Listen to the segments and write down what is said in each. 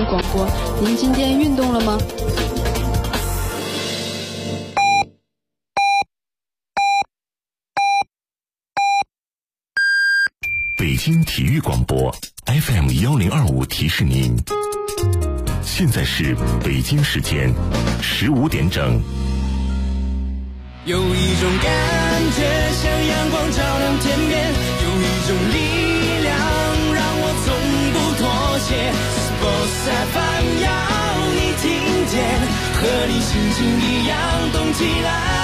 广播。您今天运动了吗？ 北京体育广播 FM1025提示您，现在是北京时间15点整。 有一种感觉像阳光照亮天边，有一种力量让我从不妥协。Sports FM 要你听见，和你心情一样动起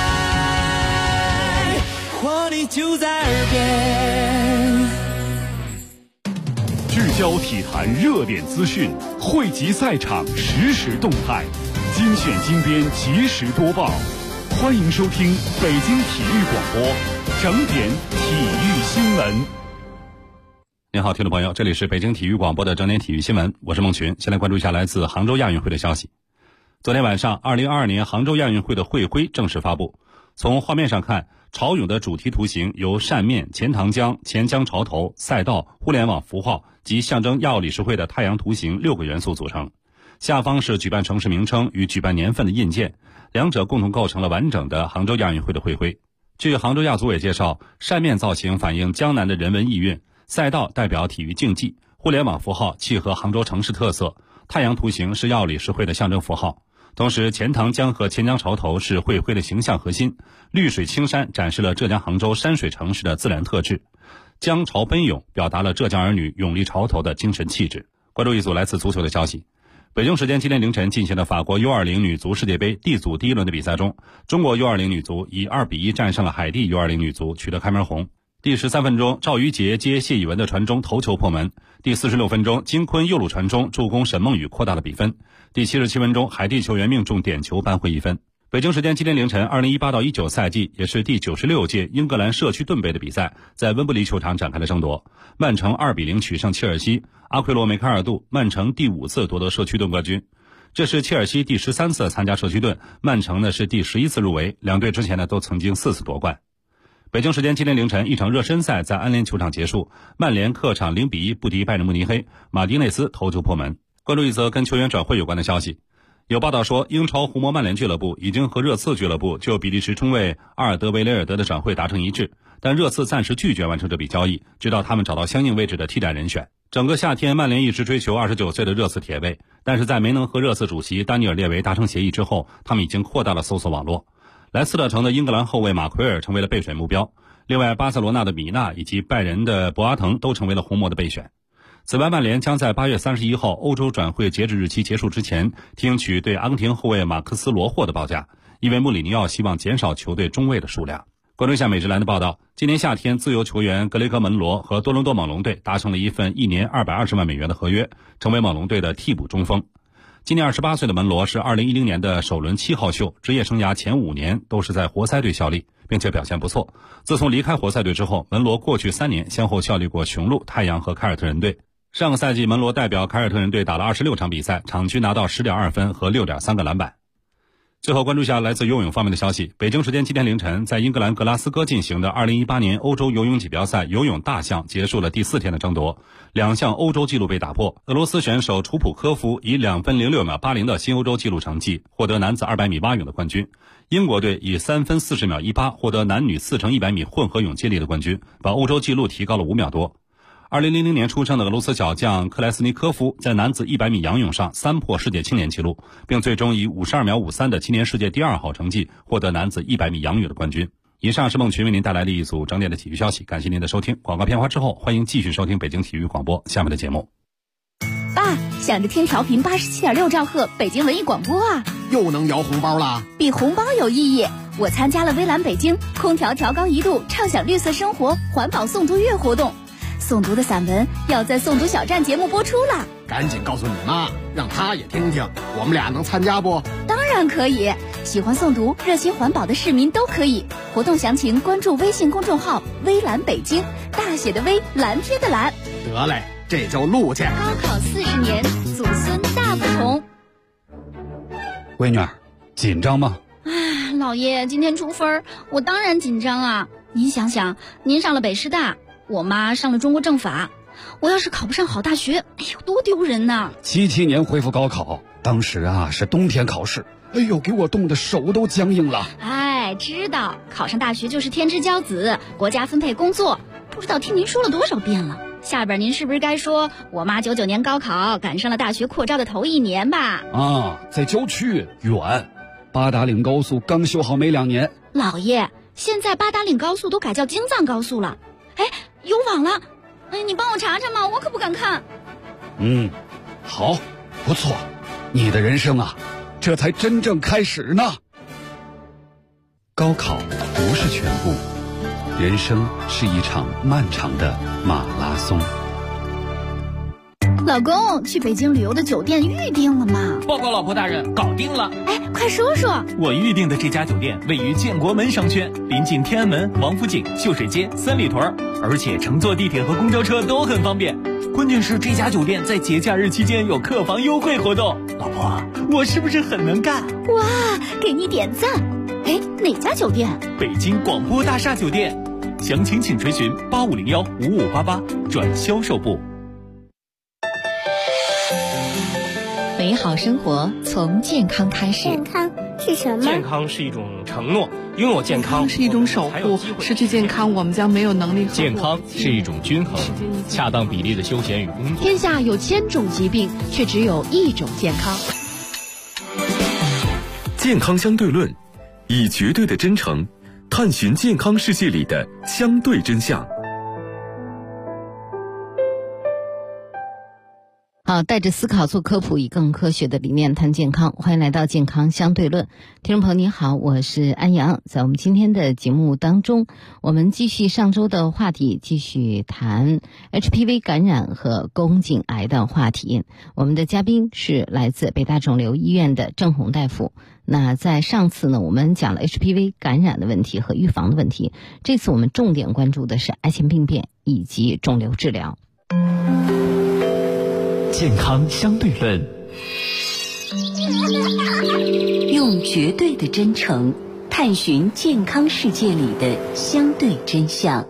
来，活力就在耳边。 聚焦体坛热点资讯，汇集赛场实时动态，精选精编及时播报。欢迎收听北京体育广播整点体育新闻。 您好，听众朋友，这里是北京体育广播的整点体育新闻，我是孟群。先来关注一下来自杭州亚运会的消息。昨天晚上，2022年杭州亚运会的会徽正式发布。从画面上看，潮泳的主题图形由扇面、钱塘江、钱江潮头、赛道、互联网符号及象征亚奥理事会的太阳图形6个元素组成。下方是举办城市名称与举办年份的印件，两者共同构成了完整的杭州亚运会的会徽。据杭州亚组委介绍，扇面造型反映江南的人文意蕴，赛道代表体育竞技，互联网符号契合杭州城市特色，太阳图形是亚奥理事会的象征符号。同时，钱塘江和钱江潮头是会徽的形象核心，绿水青山展示了浙江杭州山水城市的自然特质，江潮奔涌表达了浙江儿女勇立潮头的精神气质。关注一组来自足球的消息。北京时间今天凌晨进行的法国 U20 女足世界杯 D 组第一轮的比赛中，中国 U20 女足以2-1战胜了海地 U20 女足，取得开门红。第13分钟，赵瑜杰接谢以文的传中头球破门。第46分钟，金坤右路传中助攻沈梦雨扩大了比分。第77分钟，海地球员命中点球扳回一分。北京时间今天凌晨，2018-19赛季也是第96届英格兰社区盾杯的比赛在温布利球场展开了争夺。曼城2-0取胜切尔西，阿奎罗梅开二度，曼城第5次夺得社区盾冠军。这是切尔西第13次参加社区盾，曼城呢是第11次入围，两队之前呢都曾经4次夺冠。北京时间今天凌晨，一场热身赛在安联球场结束，曼联客场0-1不敌拜仁慕尼黑，马丁内斯头球破门。关注一则跟球员转会有关的消息。有报道说，英超红魔曼联俱乐部已经和热刺俱乐部就比利时中卫阿尔德维雷尔德的转会达成一致，但热刺暂时拒绝完成这笔交易，直到他们找到相应位置的替代人选。整个夏天，曼联一直追求29岁的热刺铁卫，但是在没能和热刺主席丹尼尔列维达成协议之后，他们已经扩大了搜索网络。莱斯特城的英格兰后卫马奎尔成为了备选目标，另外巴塞罗那的米纳以及拜仁的博阿滕都成为了红魔的备选。此外，曼联将在8月31号欧洲转会截止日期结束之前听取对阿根廷后卫马克斯罗霍的报价，因为穆里尼奥希望减少球队中卫的数量。关注一下美职篮的报道，今年夏天自由球员格雷格门罗和多伦多猛龙队达成了一份1年220万美元的合约，成为猛龙队的替补中锋。今年28岁的门罗是2010年的首轮7号秀，职业生涯前5年都是在活塞队效力，并且表现不错。自从离开活塞队之后，门罗过去3年先后效力过雄鹿、太阳和凯尔特人队。上个赛季，门罗代表凯尔特人队打了26场比赛，场均拿到10.2分和6.3个篮板。最后关注一下来自游泳方面的消息。北京时间今天凌晨，在英格兰格拉斯哥进行的2018年欧洲游泳锦标赛游泳大项结束了第4天的争夺，2项欧洲纪录被打破。俄罗斯选手楚普科夫以2分06秒80的新欧洲纪录成绩获得男子200米蛙泳的冠军，英国队以3分40秒18获得男女4×100米混合泳接力的冠军，把欧洲纪录提高了5秒多。2000年出生的俄罗斯小将克莱斯尼科夫在男子100米仰泳上3破世界青年纪录，并最终以52秒53的青年世界第2好成绩获得男子100米仰泳的冠军。以上是孟群为您带来的一组整点的体育消息，感谢您的收听。广告片花之后，欢迎继续收听北京体育广播下面的节目。 爸，想着听调频87.6兆赫北京文艺广播啊， 又能摇红包啦！ 比红包有意义。我参加了微蓝北京空调调高1度畅享绿色生活环保诵读月活动，诵读的散文要在诵读小站节目播出了， 赶紧告诉你妈，让她也听听，我们俩能参加不？ 当然可以，喜欢诵读热心环保的市民都可以。活动详情关注微信公众号微蓝北京，大写的微，蓝天的蓝。 得嘞，这就录去。 高考40年，祖孙大不同。 闺女儿，紧张吗？ 老爷，今天出分，我当然紧张啊。您想想，您上了北师大，我妈上了中国政法， 我要是考不上好大学，哎呦，多丢人呐 ！77年恢复高考，当时是冬天考试，哎呦，给我冻得手都僵硬了。 哎，知道考上大学就是天之骄子，国家分配工作，不知道听您说了多少遍了。下边您是不是该说我妈99年高考赶上了大学扩招的头1年吧？ 在郊区远，八达岭高速刚修好没2年。 老爷，现在八达岭高速都改叫京藏高速了，哎，有网了，你帮我查查嘛，我可不敢看。 好，不错，你的人生这才真正开始呢。高考不是全部，人生是一场漫长的马拉松。 老公，去北京旅游的酒店预定了吗？ 报告老婆大人，搞定了。 哎，快说说。 我预定的这家酒店位于建国门商圈，临近天安门、王府井、秀水街、三里屯，而且乘坐地铁和公交车都很方便。关键是这家酒店在节假日期间有客房优惠活动。老婆，我是不是很能干？ 哇，给你点赞。哎，哪家酒店？ 北京广播大厦酒店。详情请垂询8501-5588转销售部。 美好生活从健康开始。 健康是什么？ 健康是一种承诺，拥有健康是一种守护，失去健康我们将没有能力。 健康是一种均衡，恰当比例的休闲与工作。 天下有1000种疾病，却只有1种健康。 健康相对论，以绝对的真诚探寻健康世界里的相对真相。 好，带着思考做科普，以更科学的理念谈健康。欢迎来到健康相对论，听众朋友你好，我是安阳。在我们今天的节目当中，我们继续上周的话题，继续谈 HPV 感染和宫颈癌的话题。我们的嘉宾是来自北大肿瘤医院的郑红大夫。那在上次呢，我们讲了 HPV 感染的问题和预防的问题，这次我们重点关注的是癌前病变以及肿瘤治疗。 健康相对论， 用绝对的真诚探寻健康世界里的相对真相。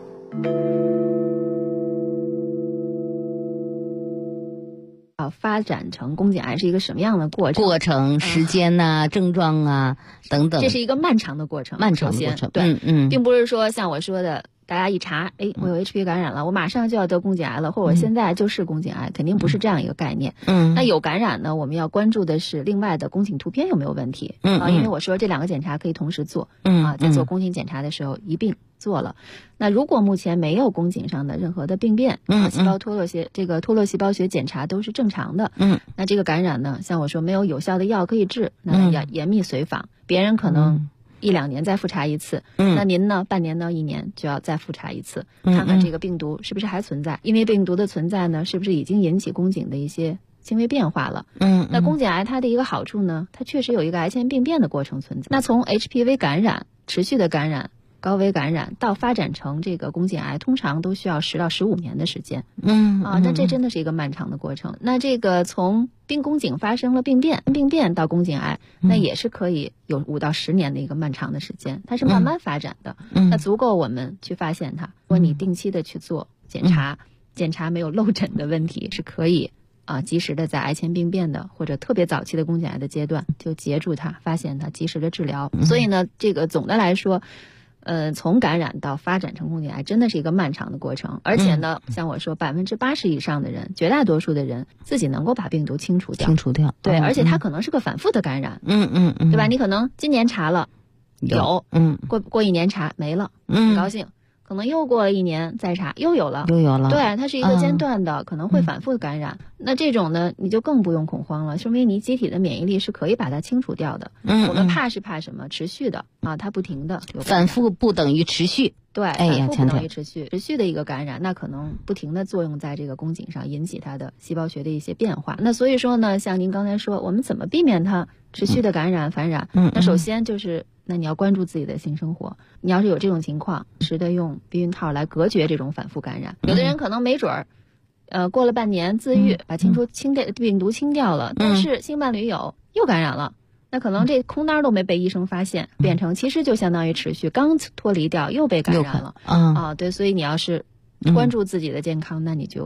发展成宫颈癌是一个什么样的过程？时间症状等等。 这是一个漫长的过程。 漫长的过程， 对，并不是说像我说的，大家一查，我有 HPV 感染了，我马上就要得宫颈癌了，或者我现在就是宫颈癌，肯定不是这样一个概念。那有感染呢，我们要关注的是另外的宫颈图片有没有问题。因为我说这2个检查可以同时做。在做宫颈检查的时候一并做了。那如果目前没有宫颈上的任何的病变，细胞脱落细胞学检查都是正常的。那这个感染呢，像我说没有有效的药可以治，那要严密随访，别人可能1-2年再复查一次，那您呢半年到1年就要再复查一次，看看这个病毒是不是还存在，因为病毒的存在呢，是不是已经引起宫颈的一些轻微变化了。那宫颈癌它的一个好处呢，它确实有一个癌前病变的过程存在。那从 HPV 感染、持续的感染、高危感染到发展成这个宫颈癌，通常都需要10到15年的时间。那这真的是一个漫长的过程。那这个从宫颈发生了病变到宫颈癌，那也是可以有5到10年的一个漫长的时间，它是慢慢发展的。那足够我们去发现它。如果你定期的去做检查没有漏诊的问题，是可以及时的在癌前病变的或者特别早期的宫颈癌的阶段就截住它，发现它，及时的治疗。所以呢，这个总的来说，从感染到发展成宫颈癌真的是一个漫长的过程。而且呢，像我说80%以上的人，绝大多数的人自己能够把病毒清除掉。对，而且它可能是个反复的感染。对吧？你可能今年查了有，过1年查没了，很高兴。可能又过了1年再查又有了。对，它是一个间断的，可能会反复的感染。那这种呢，你就更不用恐慌了，说明你机体的免疫力是可以把它清除掉的。我们怕是怕什么？持续的它不停的反复不等于持续。 对，反复不等于持续的一个感染，那可能不停的作用在这个宫颈上，引起它的细胞学的一些变化。那所以说呢，像您刚才说，我们怎么避免它持续的感染繁染？那首先就是那你要关注自己的性生活。你要是有这种情况，时的用避孕套来隔绝这种反复感染。有的人可能没准儿，过了半年自愈，把病毒清掉了，但是性伴侣又感染了。那可能这空单都没被医生发现，变成其实就相当于持续，刚脱离掉又被感染了。对，所以你要是关注自己的健康，那你就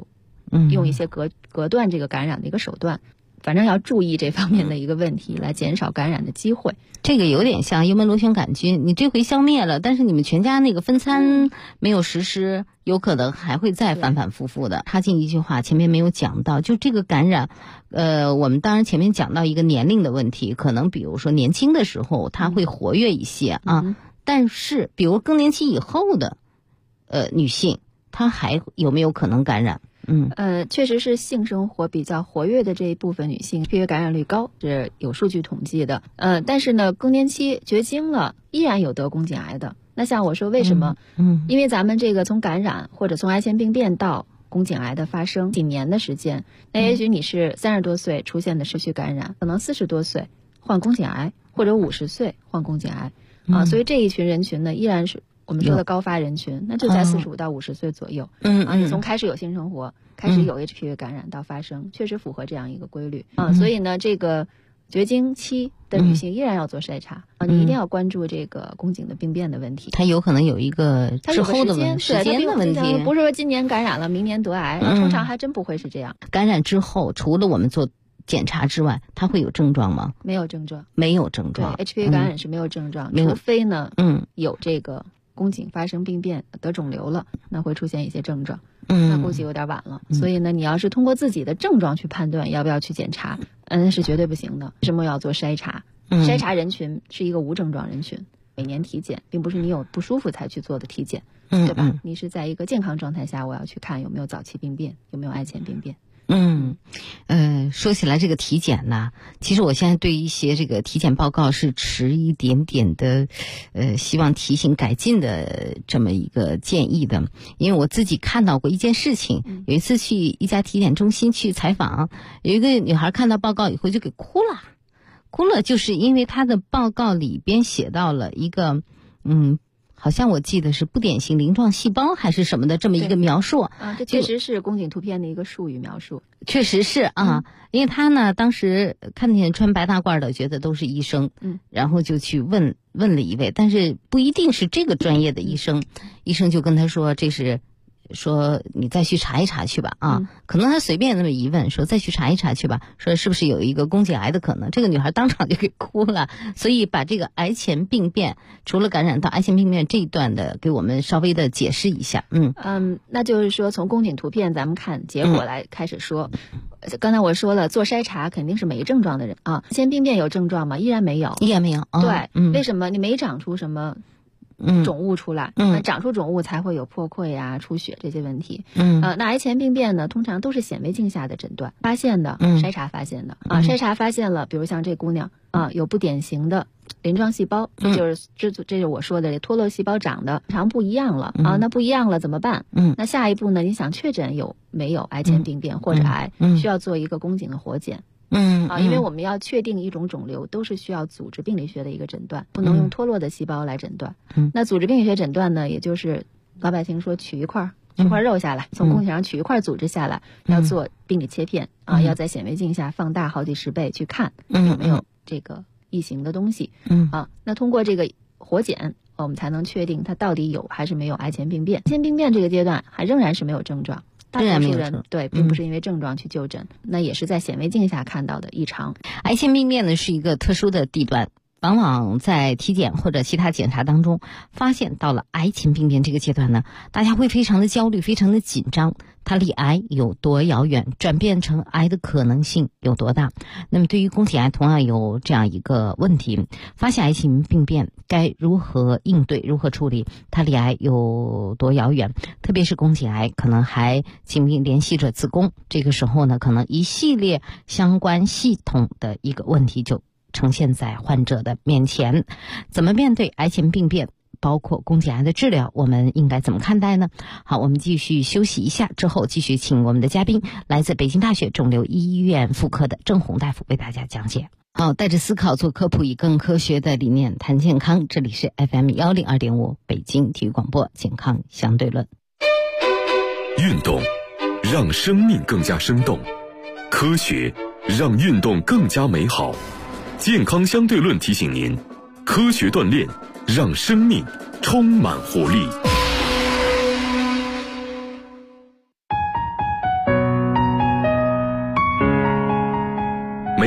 用一些隔断这个感染的一个手段。反正要注意这方面的一个问题，来减少感染的机会。 这个有点像幽门螺旋杆菌，你这回消灭了，但是你们全家那个分餐没有实施，有可能还会再反反复复的。插进一句话，前面没有讲到，就这个感染，我们当然前面讲到一个年龄的问题，可能比如说年轻的时候它会活跃一些啊，但是比如更年期以后的女性，她还有没有可能感染？ 确实是性生活比较活跃的这一部分女性，HPV 感染率高，是有数据统计的。但是呢，更年期绝经了，依然有得宫颈癌的。那像我说为什么？因为咱们这个从感染或者从癌前病变到宫颈癌的发生几年的时间，那也许你是30多岁出现的持续感染，可能40多岁患宫颈癌，或者50岁患宫颈癌啊，所以这一群人群呢，依然是我们说的高发人群，那就在45到50岁左右。你从开始有性生活，开始有 HPV 感染到发生，确实符合这样一个规律所以呢，这个绝经期的女性依然要做筛查你一定要关注这个宫颈的病变的问题。 它有可能有一个之后的时间的问题， 不是说今年感染了，明年得癌，通常还真不会是这样。 感染之后，除了我们做检查之外，它会有症状吗？ 没有症状， 没有症状。 HPV 感染是没有症状，除非呢，有这个宫颈发生病变得肿瘤了，那会出现一些症状，那估计有点晚了。所以呢，你要是通过自己的症状去判断要不要去检查，是绝对不行的。为什么要做筛查？筛查人群是一个无症状人群，每年体检，并不是你有不舒服才去做的体检，对吧？你是在一个健康状态下，我要去看有没有早期病变，有没有癌前病变。 说起来这个体检呢，其实我现在对一些这个体检报告是持一点点的希望提醒改进的这么一个建议的。因为我自己看到过一件事情，有一次去一家体检中心去采访，有一个女孩看到报告以后就给哭了，就是因为她的报告里边写到了一个好像我记得是不典型鳞状细胞还是什么的这么一个描述这确实是宫颈图片的一个术语描述， 确实是因为他呢当时看见穿白大褂的觉得都是医生，然后就去问了一位，但是不一定是这个专业的医生，医生就跟他说这是说你再去查一查去吧可能他随便那么一问，说再去查一查去吧，说是不是有一个宫颈癌的可能，这个女孩当场就给哭了。所以把这个癌前病变，除了感染到癌前病变这一段的，给我们稍微的解释一下。 那就是说从宫颈图片咱们看结果来开始说，刚才我说了，做筛查肯定是没症状的人癌前病变有症状吗？依然没有。对，为什么？你没长出什么肿物出来，长出肿物才会有破溃啊、出血这些问题。那癌前病变呢，通常都是显微镜下的诊断发现的，筛查发现的筛查发现了，比如像这姑娘有不典型的鳞状细胞，这是我说的这脱落细胞长得常不一样了那不一样了怎么办？那下一步呢，你想确诊有没有癌前病变或者癌，需要做一个宫颈的活检。因为我们要确定一种肿瘤，都是需要组织病理学的一个诊断，不能用脱落的细胞来诊断。那组织病理学诊断呢，也就是老百姓说取一块肉下来，从宫颈上取一块组织下来，要做病理切片要在显微镜下放大好几十倍去看有没有这个异形的东西。那通过这个活检，我们才能确定它到底有还是没有癌前病变。癌前病变这个阶段还仍然是没有症状。大多数人并不是因为症状去就诊，那也是在显微镜下看到的异常。 癌前病变呢是一个特殊的地段，往往在体检或者其他检查当中发现到了癌前病变这个阶段呢，大家会非常的焦虑，非常的紧张，它离癌有多遥远，转变成癌的可能性有多大。那么对于宫颈癌同样有这样一个问题，发现癌前病变该如何应对，如何处理，它离癌有多遥远，特别是宫颈癌可能还紧密联系着子宫，这个时候呢，可能一系列相关系统的一个问题就呈现在患者的面前。怎么面对癌前病变，包括宫颈癌的治疗，我们应该怎么看待呢？好，我们继续休息一下，之后继续请我们的嘉宾，来自北京大学肿瘤医院妇科的郑红大夫为大家讲解。好，带着思考做科普，以更科学的理念谈健康。这里是 FM102.5 北京体育广播健康相对论。 运动让生命更加生动，科学让运动更加美好。健康相对论提醒您，科学锻炼让生命充满活力。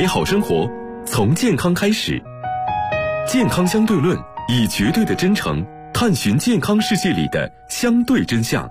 好生活从健康开始。健康相对论，以绝对的真诚探寻健康世界里的相对真相。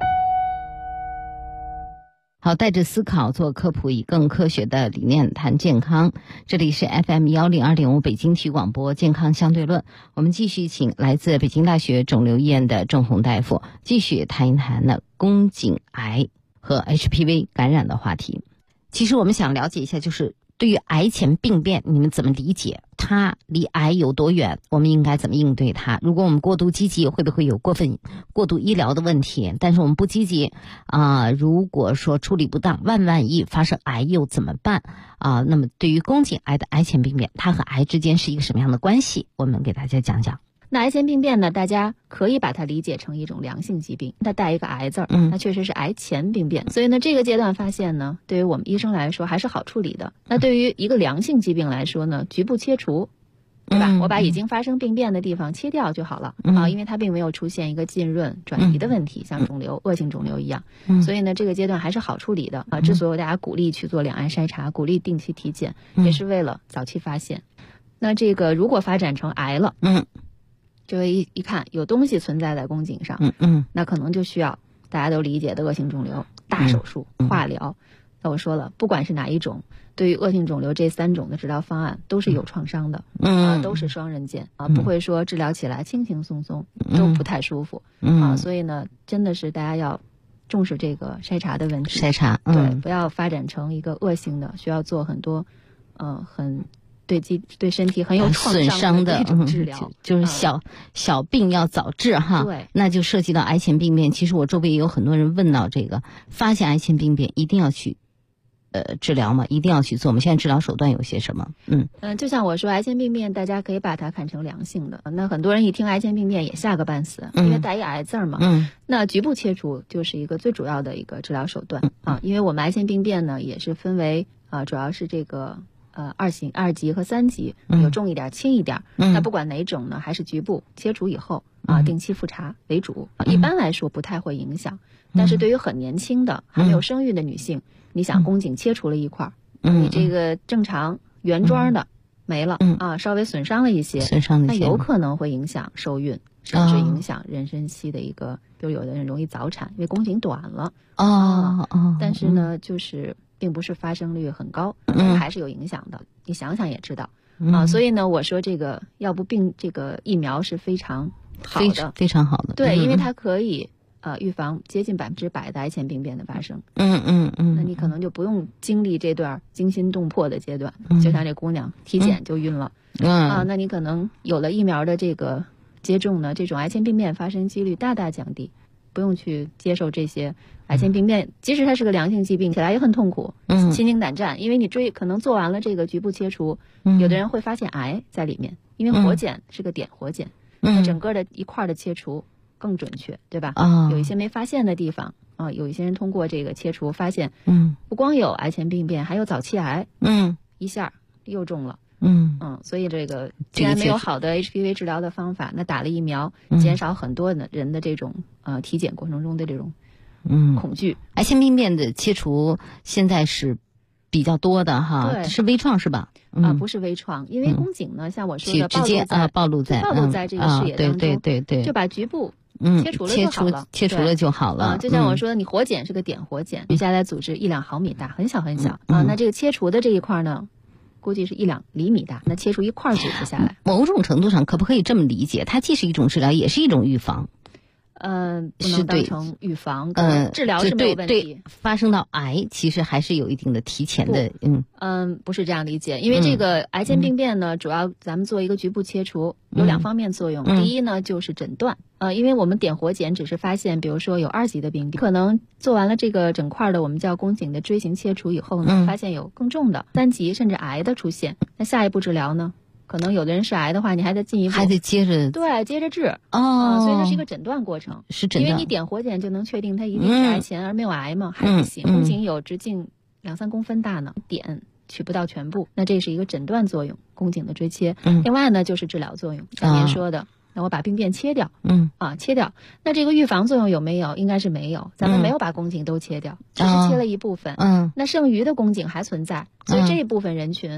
好，带着思考做科普，以更科学的理念谈健康。这里是 FM102.5 北京体育广播健康相对论，我们继续请来自北京大学肿瘤医院的郑红大夫继续谈一谈呢宫颈癌和 HPV 感染的话题。其实我们想了解一下，就是对于癌前病变，你们怎么理解？它离癌有多远？我们应该怎么应对它？如果我们过度积极，会不会有过度医疗的问题？但是我们不积极如果说处理不当，万一发生癌又怎么办那么对于宫颈癌的癌前病变，它和癌之间是一个什么样的关系？我们给大家讲讲。 那癌前病变呢，大家可以把它理解成一种良性疾病，它带一个癌字儿，那确实是癌前病变。所以呢，这个阶段发现呢，对于我们医生来说还是好处理的。那对于一个良性疾病来说呢，局部切除，对吧？我把已经发生病变的地方切掉就好了因为它并没有出现一个浸润转移的问题，像肿瘤、恶性肿瘤一样。所以呢，这个阶段还是好处理的之所以大家鼓励去做两癌筛查，鼓励定期体检，也是为了早期发现。那这个如果发展成癌了，就会一看有东西存在宫颈上，那可能就需要大家都理解的恶性肿瘤大手术、化疗。那我说了，不管是哪一种，对于恶性肿瘤这3种的治疗方案都是有创伤的，都是双刃剑不会说治疗起来轻轻松松，都不太舒服所以呢，真的是大家要重视这个筛查的问题， 筛查对，不要发展成一个恶性的，需要做很多很对身体很有创伤的一种治疗， 就是小病要早治哈。 对， 那就涉及到癌前病变。其实我周围也有很多人问到这个，发现癌前病变一定要去治疗吗？一定要去做吗？现在治疗手段有些什么？ 就像我说，癌前病变大家可以把它看成良性的。那很多人一听癌前病变也吓个半死，因为带一癌字嘛。那局部切除就是一个最主要的一个治疗手段因为我们癌前病变呢也是分为主要是这个2级和3级，有重一点轻一点。那不管哪种呢，还是局部切除以后定期复查为主。一般来说不太会影响，但是对于很年轻的还没有生育的女性，你想宫颈切除了一块你这个正常原装的没了稍微损伤了一些，那有可能会影响受孕，甚至影响妊娠期的一个，比如有的人容易早产，因为宫颈短了但是呢就是并不是发生率很高，还是有影响的。你想想也知道所以呢，我说这个药部这个疫苗是非常好的， 非常好的。 对，因为它可以预防接近100%的癌前病变的发生。那你可能就不用经历这段惊心动魄的阶段，就像这姑娘体检就晕了那你可能有了疫苗的这个接种呢，这种癌前病变发生几率大大降低，不用去接受这些癌前病变。即使它是个良性疾病，起来也很痛苦，心惊胆战，因为你可能做完了这个局部切除，有的人会发现癌在里面，因为活检是个点活检，那整个的一块的切除更准确，对吧有一些没发现的地方有一些人通过这个切除发现不光有癌前病变，还有早期癌一下又中了所以这个既然没有好的 HPV 治疗的方法，那打了疫苗减少很多人的这种体检过程中的这种恐惧。 癌前病变的切除现在是比较多的哈，是微创是吧？ 不是微创，因为宫颈呢，像我说的直接暴露在这个视野当中， 对， 就把局部切除了就好了， 切除了就好了。 就像我说的，你活检是个点活检，下来组织1-2毫米大，很小很小那这个切除的这一块呢，估计是1-2厘米大，那切除一块组织下来。 某种程度上可不可以这么理解？它既是一种治疗，也是一种预防。 不能当成预防，治疗是没有问题。 对，发生到癌其实还是有一定的提前的。 不是这样理解，因为这个癌前病变呢，主要咱们做一个局部切除，有2方面作用。第一呢，就是诊断。因为我们点活检只是发现，比如说有2级的病变，可能做完了这个整块的我们叫宫颈的锥形切除以后呢，发现有更重的3级甚至癌的出现，那下一步治疗呢？可能有的人是癌的话，你还得进一步， 还得接着治所以它是一个诊断过程， 是诊断， 因为你点活检就能确定它一定是癌前而没有癌吗？还不行，宫颈有直径2-3公分大呢，点取不到全部，那这是一个诊断作用，宫颈的锥切。另外呢就是治疗作用，像您说的，那我把病变切掉，切掉，那这个预防作用有没有？应该是没有，咱们没有把宫颈都切掉，只是切了一部分，那剩余的宫颈还存在，所以这一部分人群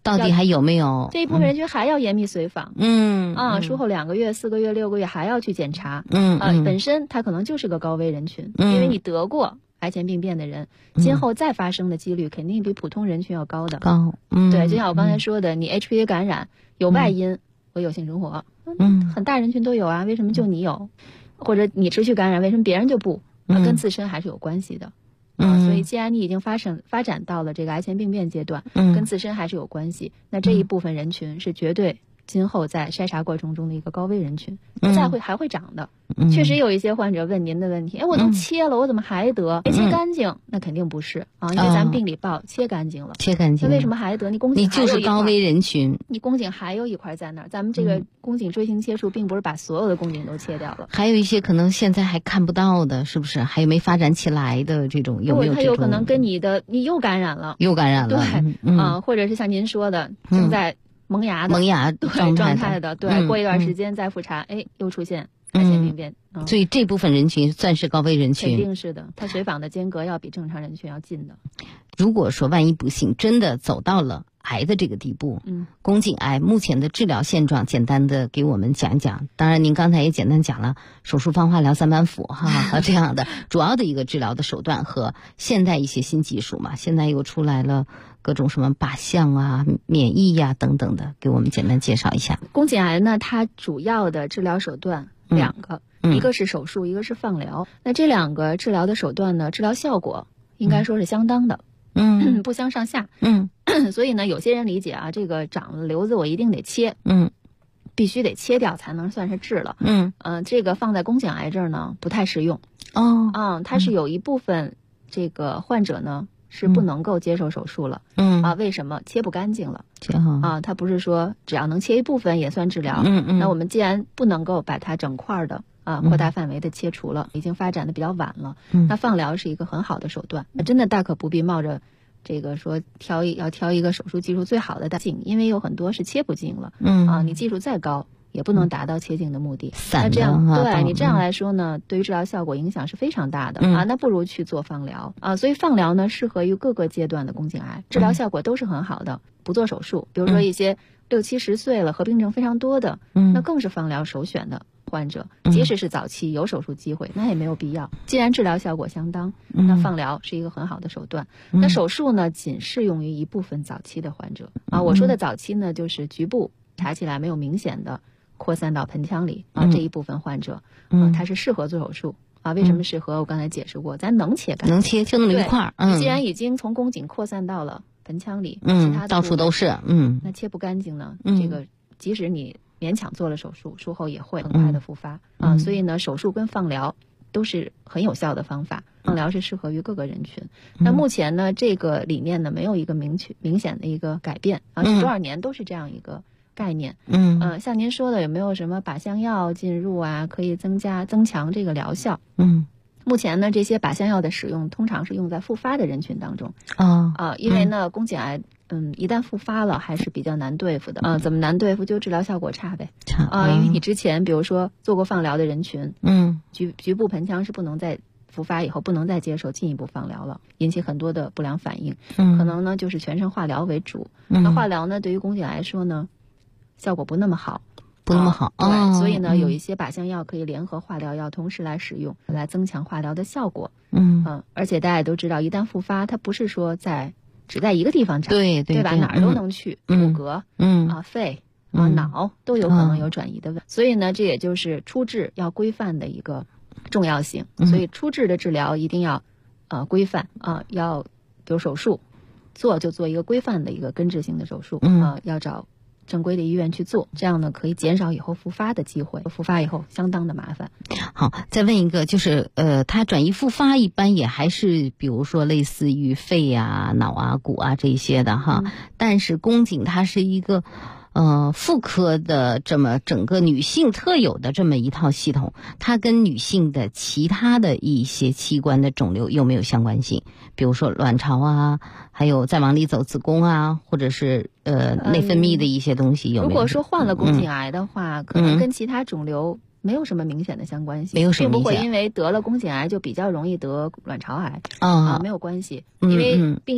到底还有没有？ 这一部分人群还要严密随访。术后2个月、4个月、6个月还要去检查。本身他可能就是个高危人群，因为你得过癌前病变的人，今后再发生的几率肯定比普通人群要高的。对，就像我刚才说的，你 HPV 感染有外因和有性生活，很大人群都有啊，为什么就你有？或者你持续感染，为什么别人就不？跟自身还是有关系的。所以既然你已经发展到了这个癌前病变阶段，跟自身还是有关系，那这一部分人群是绝对今后在筛查过程中的一个高危人群，还会长的。确实有一些患者问您的问题，我都切了，我怎么还得？没切干净，那肯定不是啊，因为咱们病理报切干净了，那为什么还得？你宫颈你就是高危人群， 你宫颈还有一块在那儿，咱们这个宫颈锥形切除并不是把所有的宫颈都切掉了， 还有一些可能现在还看不到的，是不是？还有没发展起来的这种，有没有这种？ 它有可能跟你又感染了，对，或者是像您说的正在萌芽状态的，对，过一段时间再复查，又出现癌前病变。 所以这部分人群算是高危人群， 肯定是的，他随访的间隔要比正常人群要近的。 如果说万一不幸真的走到了癌的这个地步，宫颈癌目前的治疗现状，简单的给我们讲一讲。当然您刚才也简单讲了手术、放化疗、3板斧和这样的主要的一个治疗的手段和现代一些新技术嘛，现在又出来了各种什么靶向啊、免疫呀等等的，给我们简单介绍一下。 宫颈癌呢，它主要的治疗手段2个，一个是手术，一个是放疗。那这2个治疗的手段呢，治疗效果应该说是相当的，不相上下。所以呢，有些人理解啊，这个长了瘤子我一定得切，必须得切掉才能算是治了。这个放在宫颈癌这儿呢不太适用。它是有一部分这个患者呢是不能够接受手术了。为什么？切不干净了。它不是说只要能切一部分也算治疗。那我们既然不能够把它整块的扩大范围的切除了，已经发展的比较晚了，那放疗是一个很好的手段。真的大可不必冒着这个说要挑一个手术技术最好的镜，因为有很多是切不净了。你技术再高也不能达到切净的目的。那这样对你这样来说呢，对于治疗效果影响是非常大的。那不如去做放疗所以放疗呢适合于各个阶段的宫颈癌，治疗效果都是很好的。不做手术，比如说一些60、70岁了合并症非常多的，那更是放疗首选的患者。即使是早期有手术机会，那也没有必要。既然治疗效果相当，那放疗是一个很好的手段。那手术呢，仅适用于一部分早期的患者我说的早期呢，就是局部查起来没有明显的扩散到盆腔里这一部分患者他是适合做手术为什么适合？我刚才解释过，咱能切干净， 能切就那么一块既然已经从宫颈扩散到了盆腔里， 其他的到处都是那切不干净呢，这个即使你勉强做了手术，术后也会很快的复发所以呢，手术跟放疗都是很有效的方法。放疗是适合于各个人群。那目前呢，这个理念呢没有一个明显的一个改变是多少年都是这样一个概念。像您说的，有没有什么靶向药进入可以增强这个疗效？目前呢，这些靶向药的使用通常是用在复发的人群当中因为呢，宫颈癌一旦复发了还是比较难对付的怎么难对付？就治疗效果差呗因为你之前比如说做过放疗的人群局部盆腔是不能再复发以后不能再接受进一步放疗了，引起很多的不良反应可能呢就是全程化疗为主那化疗呢对于宫颈癌来说呢效果不那么好对，所以呢有一些靶向药可以联合化疗药同时来使用，来增强化疗的效果而且大家也都知道，一旦复发它不是说只在一个地方长，对吧？哪儿都能去，骨骼肺脑都有可能有转移的问题所以呢这也就是初治要规范的一个重要性所以初治的治疗一定要规范要比如手术做一个规范的一个根治性的手术要找正规的医院去做，这样呢可以减少以后复发的机会，复发以后相当的麻烦。 好，再问一个，就是它转移复发一般也还是比如说类似于肺脑骨这些的但是宫颈它是一个妇科的这么整个女性特有的这么一套系统，它跟女性的其他的一些器官的肿瘤有没有相关性？比如说卵巢还有再往里走子宫或者是内分泌的一些东西有没有？ 如果说患了宫颈癌的话可能跟其他肿瘤没有什么明显的相关性，并不会因为得了宫颈癌就比较容易得卵巢癌没有关系因为病因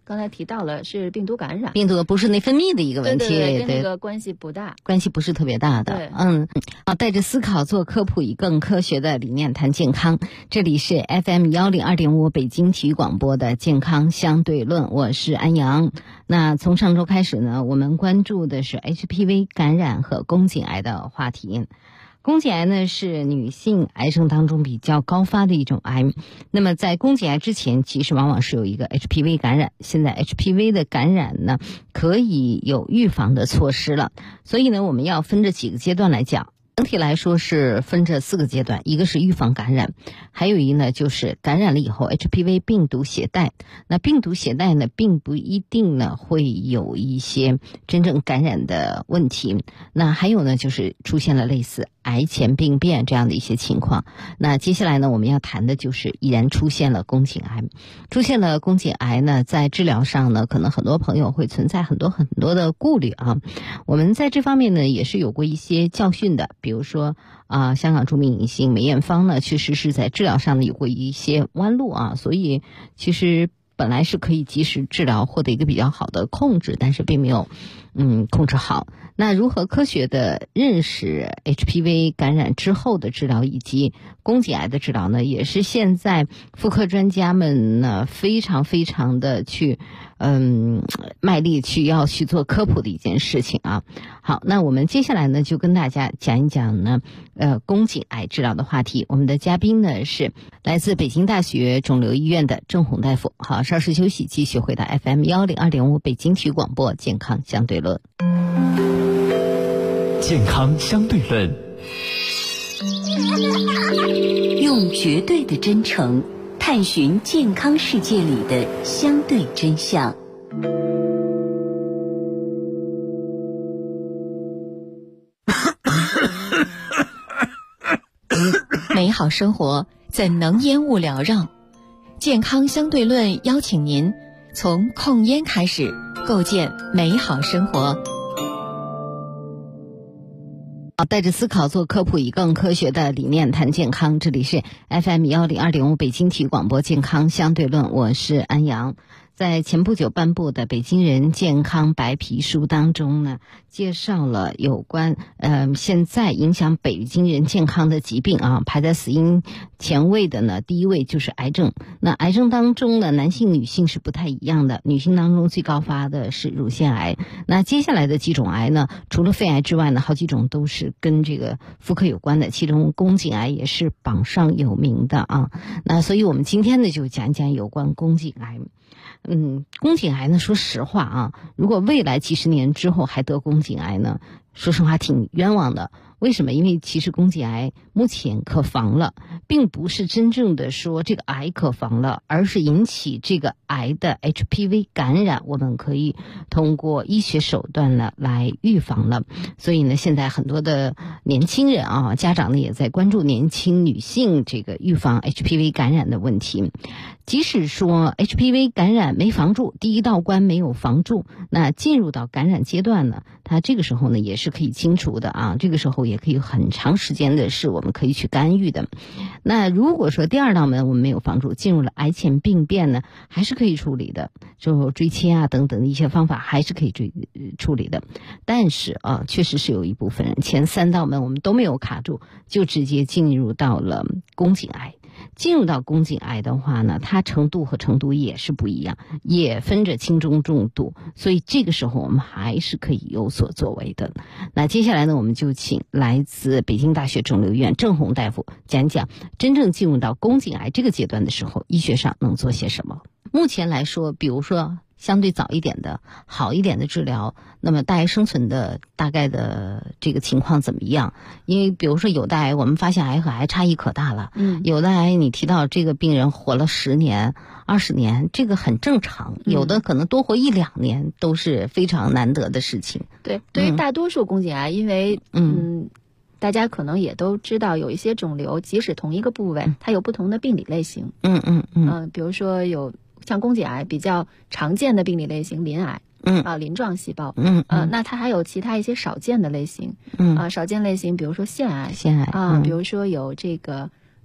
刚才提到了是病毒感染， 病毒不是内分泌的一个问题， 对，跟那个关系不大， 关系不是特别大的。带着思考做科普，以更科学的理念谈健康。这里是 FM102.5北京体育广播的健康相对论，我是安阳。那从上周开始呢，我们关注的是 HPV 感染和宫颈癌的话题。宫颈癌呢是女性癌症当中比较高发的一种癌。那么在宫颈癌之前，其实往往是有一个 HPV 感染。现在 HPV 的感染呢，可以有预防的措施了。所以呢，我们要分着几个阶段来讲。整体来说是分着4个阶段，一个是预防感染，还有一呢就是感染了以后 HPV 病毒携带。那病毒携带呢，并不一定呢会有一些真正感染的问题。那还有呢就是出现了类似癌前病变这样的一些情况。那接下来呢，我们要谈的就是已然出现了宫颈癌。出现了宫颈癌呢，在治疗上呢，可能很多朋友会存在很多的顾虑啊。我们在这方面呢，也是有过一些教训的。比如说香港著名影星梅艳芳呢，确实是在治疗上呢有过一些弯路啊，所以其实本来是可以及时治疗，获得一个比较好的控制，但是并没有控制好。那如何科学的认识 HPV 感染之后的治疗以及宫颈癌的治疗呢，也是现在妇科专家们呢非常的去卖力要去做科普的一件事情啊。好，那我们接下来呢就跟大家讲一讲呢宫颈癌治疗的话题。我们的嘉宾呢是来自北京大学肿瘤医院的郑红大夫。好，稍事休息，继续回到 FM102.5北京体育广播健康相对论。 健康相对论， 用绝对的真诚探寻健康世界里的相对真相。 美好生活怎能烟雾缭绕？健康相对论邀请您从控烟开始，构建美好生活。 带着思考做科普，以更科学的理念谈健康。这里是 FM102.5北京体育广播健康相对论，我是安阳。在前不久颁布的《北京人健康白皮书》当中呢，介绍了有关现在影响北京人健康的疾病啊，排在死因前位的呢，第一位就是癌症。那癌症当中呢，男性女性是不太一样的，女性当中最高发的是乳腺癌。那接下来的几种癌呢，除了肺癌之外呢，好几种都是跟这个妇科有关的，其中宫颈癌也是榜上有名的啊。那所以我们今天呢就讲一讲有关宫颈癌。宫颈癌呢，说实话啊，如果未来几十年之后还得宫颈癌呢，说实话挺冤枉的。为什么？因为其实宫颈癌目前可防了，并不是真正的说这个癌可防了，而是引起这个癌的 HPV 感染，我们可以通过医学手段呢来预防了。所以呢，现在很多的年轻人啊，家长呢也在关注年轻女性这个预防 HPV 感染的问题。即使说 HPV 感染没防住，第一道关没有防住，那进入到感染阶段呢，它这个时候呢也是可以清除的啊，这个时候也可以很长时间的是我们可以去干预的。那如果说第二道门我们没有防住，进入了癌前病变呢，还是可以处理的，就椎切啊等等的一些方法还是可以处理的。但是啊，确实是有一部分人前3道门我们都没有卡住，就直接进入到了宫颈癌。进入到宫颈癌的话呢，它程度和程度也是不一样，也分着轻中重度，所以这个时候我们还是可以有所作为的。那接下来呢，我们就请来自北京大学肿瘤医院郑红大夫讲讲真正进入到宫颈癌这个阶段的时候，医学上能做些什么。目前来说，比如说相对早一点的好一点的治疗，那么大癌生存的大概的这个情况怎么样？因为比如说有的癌我们发现癌和癌差异可大了，有的癌你提到这个病人活了10年20年，这个很正常，有的可能多活1-2年都是非常难得的事情。 对，对于大多数宫颈癌，因为大家可能也都知道，有一些肿瘤即使同一个部位，它有不同的病理类型。比如说有像宫颈癌比较常见的病理类型鳞癌，鳞状细胞，那它还有其他一些少见的类型，少见类型比如说腺癌，比如说有这个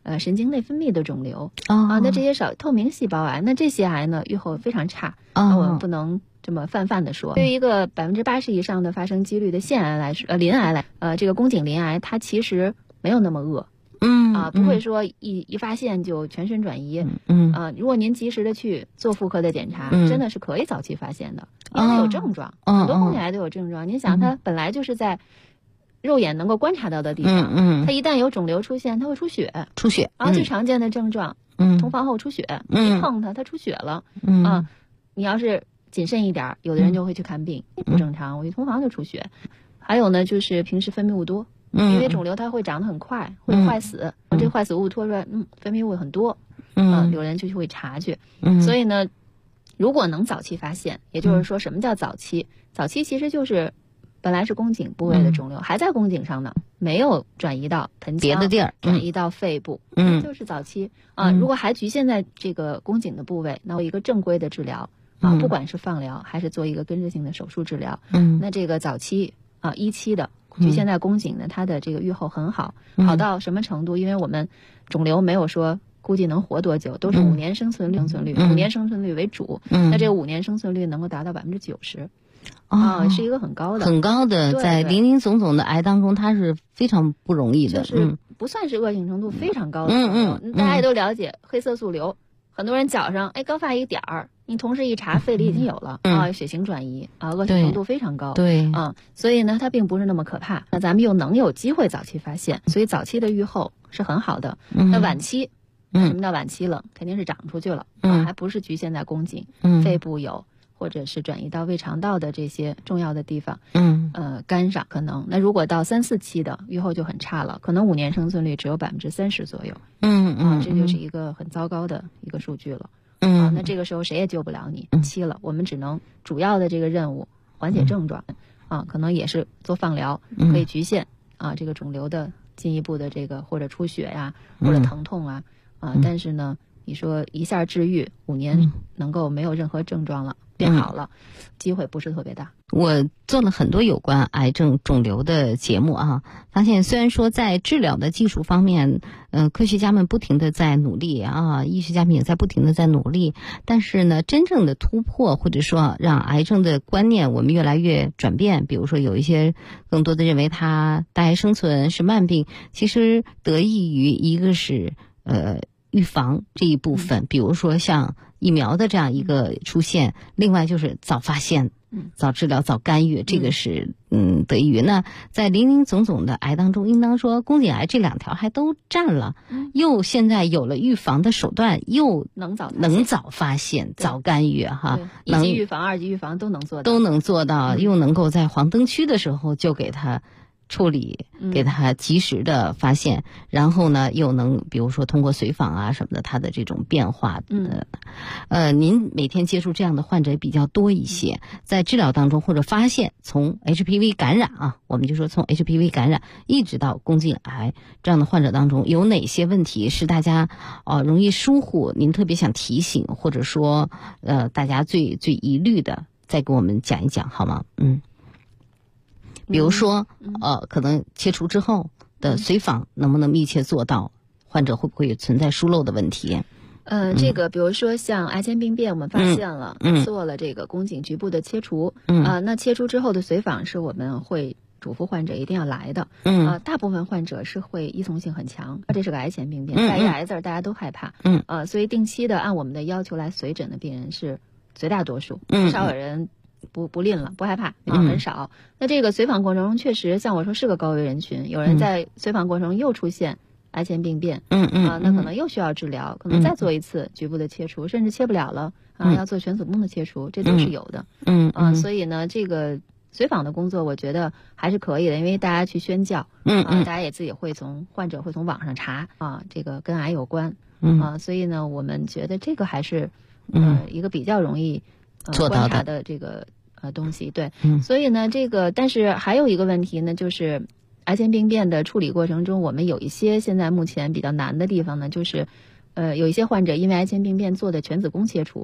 神经内分泌的肿瘤那这些少透明细胞癌，那这些癌呢预后非常差我们不能这么泛的说。对于一个80%以上的发生几率的腺癌来说，鳞癌来，这个宫颈鳞癌它其实没有那么恶。不会说一发现就全身转移。如果您及时的去做妇科的检查，真的是可以早期发现的，因为它有症状，很多宫颈癌都有症状。您想，它本来就是在肉眼能够观察到的地方，它一旦有肿瘤出现，它会出血，最常见的症状，同房后出血，一碰它出血了，你要是谨慎一点，有的人就会去看病，不正常，我一同房就出血。还有呢，就是平时分泌物多。因为肿瘤它会长得很快，会坏死，这坏死物拖出来，分泌物很多，有人就会查去。所以呢，如果能早期发现，也就是说，什么叫早期？早期其实就是本来是宫颈部位的肿瘤，还在宫颈上呢，没有转移到盆腔别的地儿， 转移到肺部，就是早期如果还局限在这个宫颈的部位，那我一个正规的治疗不管是放疗还是做一个根治性的手术治疗，那这个早期一期的。局限在宫颈呢，它的这个预后很好，好到什么程度？因为我们肿瘤没有说估计能活多久，都是5年生存率，5年生存率为主。那这个5年生存率能够达到90%，是一个很高的， 在林林总总的癌当中，它是非常不容易的， 就是不算是恶性程度非常高的。大家也都了解黑色素瘤，很多人脚上刚发一点儿。你同时一查，肺里已经有了血型转移恶性程度非常高。所以呢，它并不是那么可怕。那咱们又能有机会早期发现，所以早期的预后是很好的。那晚期，什么叫晚期了？肯定是长出去了还不是局限在宫颈，肺部有，或者是转移到胃肠道的这些重要的地方。肝上可能。那如果到3、4期的预后就很差了，可能5年生存率只有30%左右。这就是一个很糟糕的一个数据了。那这个时候谁也救不了你期了，我们只能主要的这个任务缓解症状可能也是做放疗，可以局限这个肿瘤的进一步的这个或者出血呀，或者疼痛但是呢，你说一下治愈5年能够没有任何症状了，变好了，机会不是特别大。 我做了很多有关癌症肿瘤的节目发现虽然说在治疗的技术方面，科学家们不停的在努力医学家们也在不停的在努力，但是呢，真正的突破或者说让癌症的观念我们越来越转变，比如说有一些更多的认为它大癌生存是慢病，其实得益于一个是预防这一部分，比如说像疫苗的这样一个出现，另外就是早发现、早治疗、早干预，这个是得益于。那在林林总总的癌当中，应当说宫颈癌这2条还都占了，又现在有了预防的手段，又能早发现、早干预 1级预防、2级预防都能做到，又能够在黄灯区的时候就给它处理，给他及时的发现，然后呢，又能比如说通过随访什么的，他的这种变化您每天接触这样的患者比较多一些，在治疗当中或者发现从 HPV 感染我们就说从 HPV 感染一直到宫颈癌这样的患者当中，有哪些问题是大家容易疏忽，您特别想提醒，或者说大家最疑虑的，再给我们讲一讲好吗？比如说可能切除之后的随访能不能密切做到，患者会不会存在疏漏的问题？ 这个比如说像癌前病变，我们发现了，做了这个宫颈局部的切除，那切除之后的随访是我们会嘱咐患者一定要来的，大部分患者是会依从性很强，这是个癌前病变，带一个癌字大家都害怕，所以定期的按我们的要求来随诊的病人是绝大多数，很少有人不吝了，不害怕，很少。那这个随访过程中确实像我说是个高危人群，有人在随访过程中又出现癌前病变，那可能又需要治疗，可能再做一次局部的切除，甚至切不了了要做全子宫的切除，这都是有的。所以呢，这个随访的工作我觉得还是可以的，因为大家去宣教，大家也自己患者会从网上查这个跟癌有关，所以呢，我们觉得这个还是一个比较容易做到观察的这个东西，对，所以呢，这个但是还有一个问题呢，就是癌前病变的处理过程中，我们有一些现在目前比较难的地方呢，就是有一些患者因为癌前病变做的全子宫切除，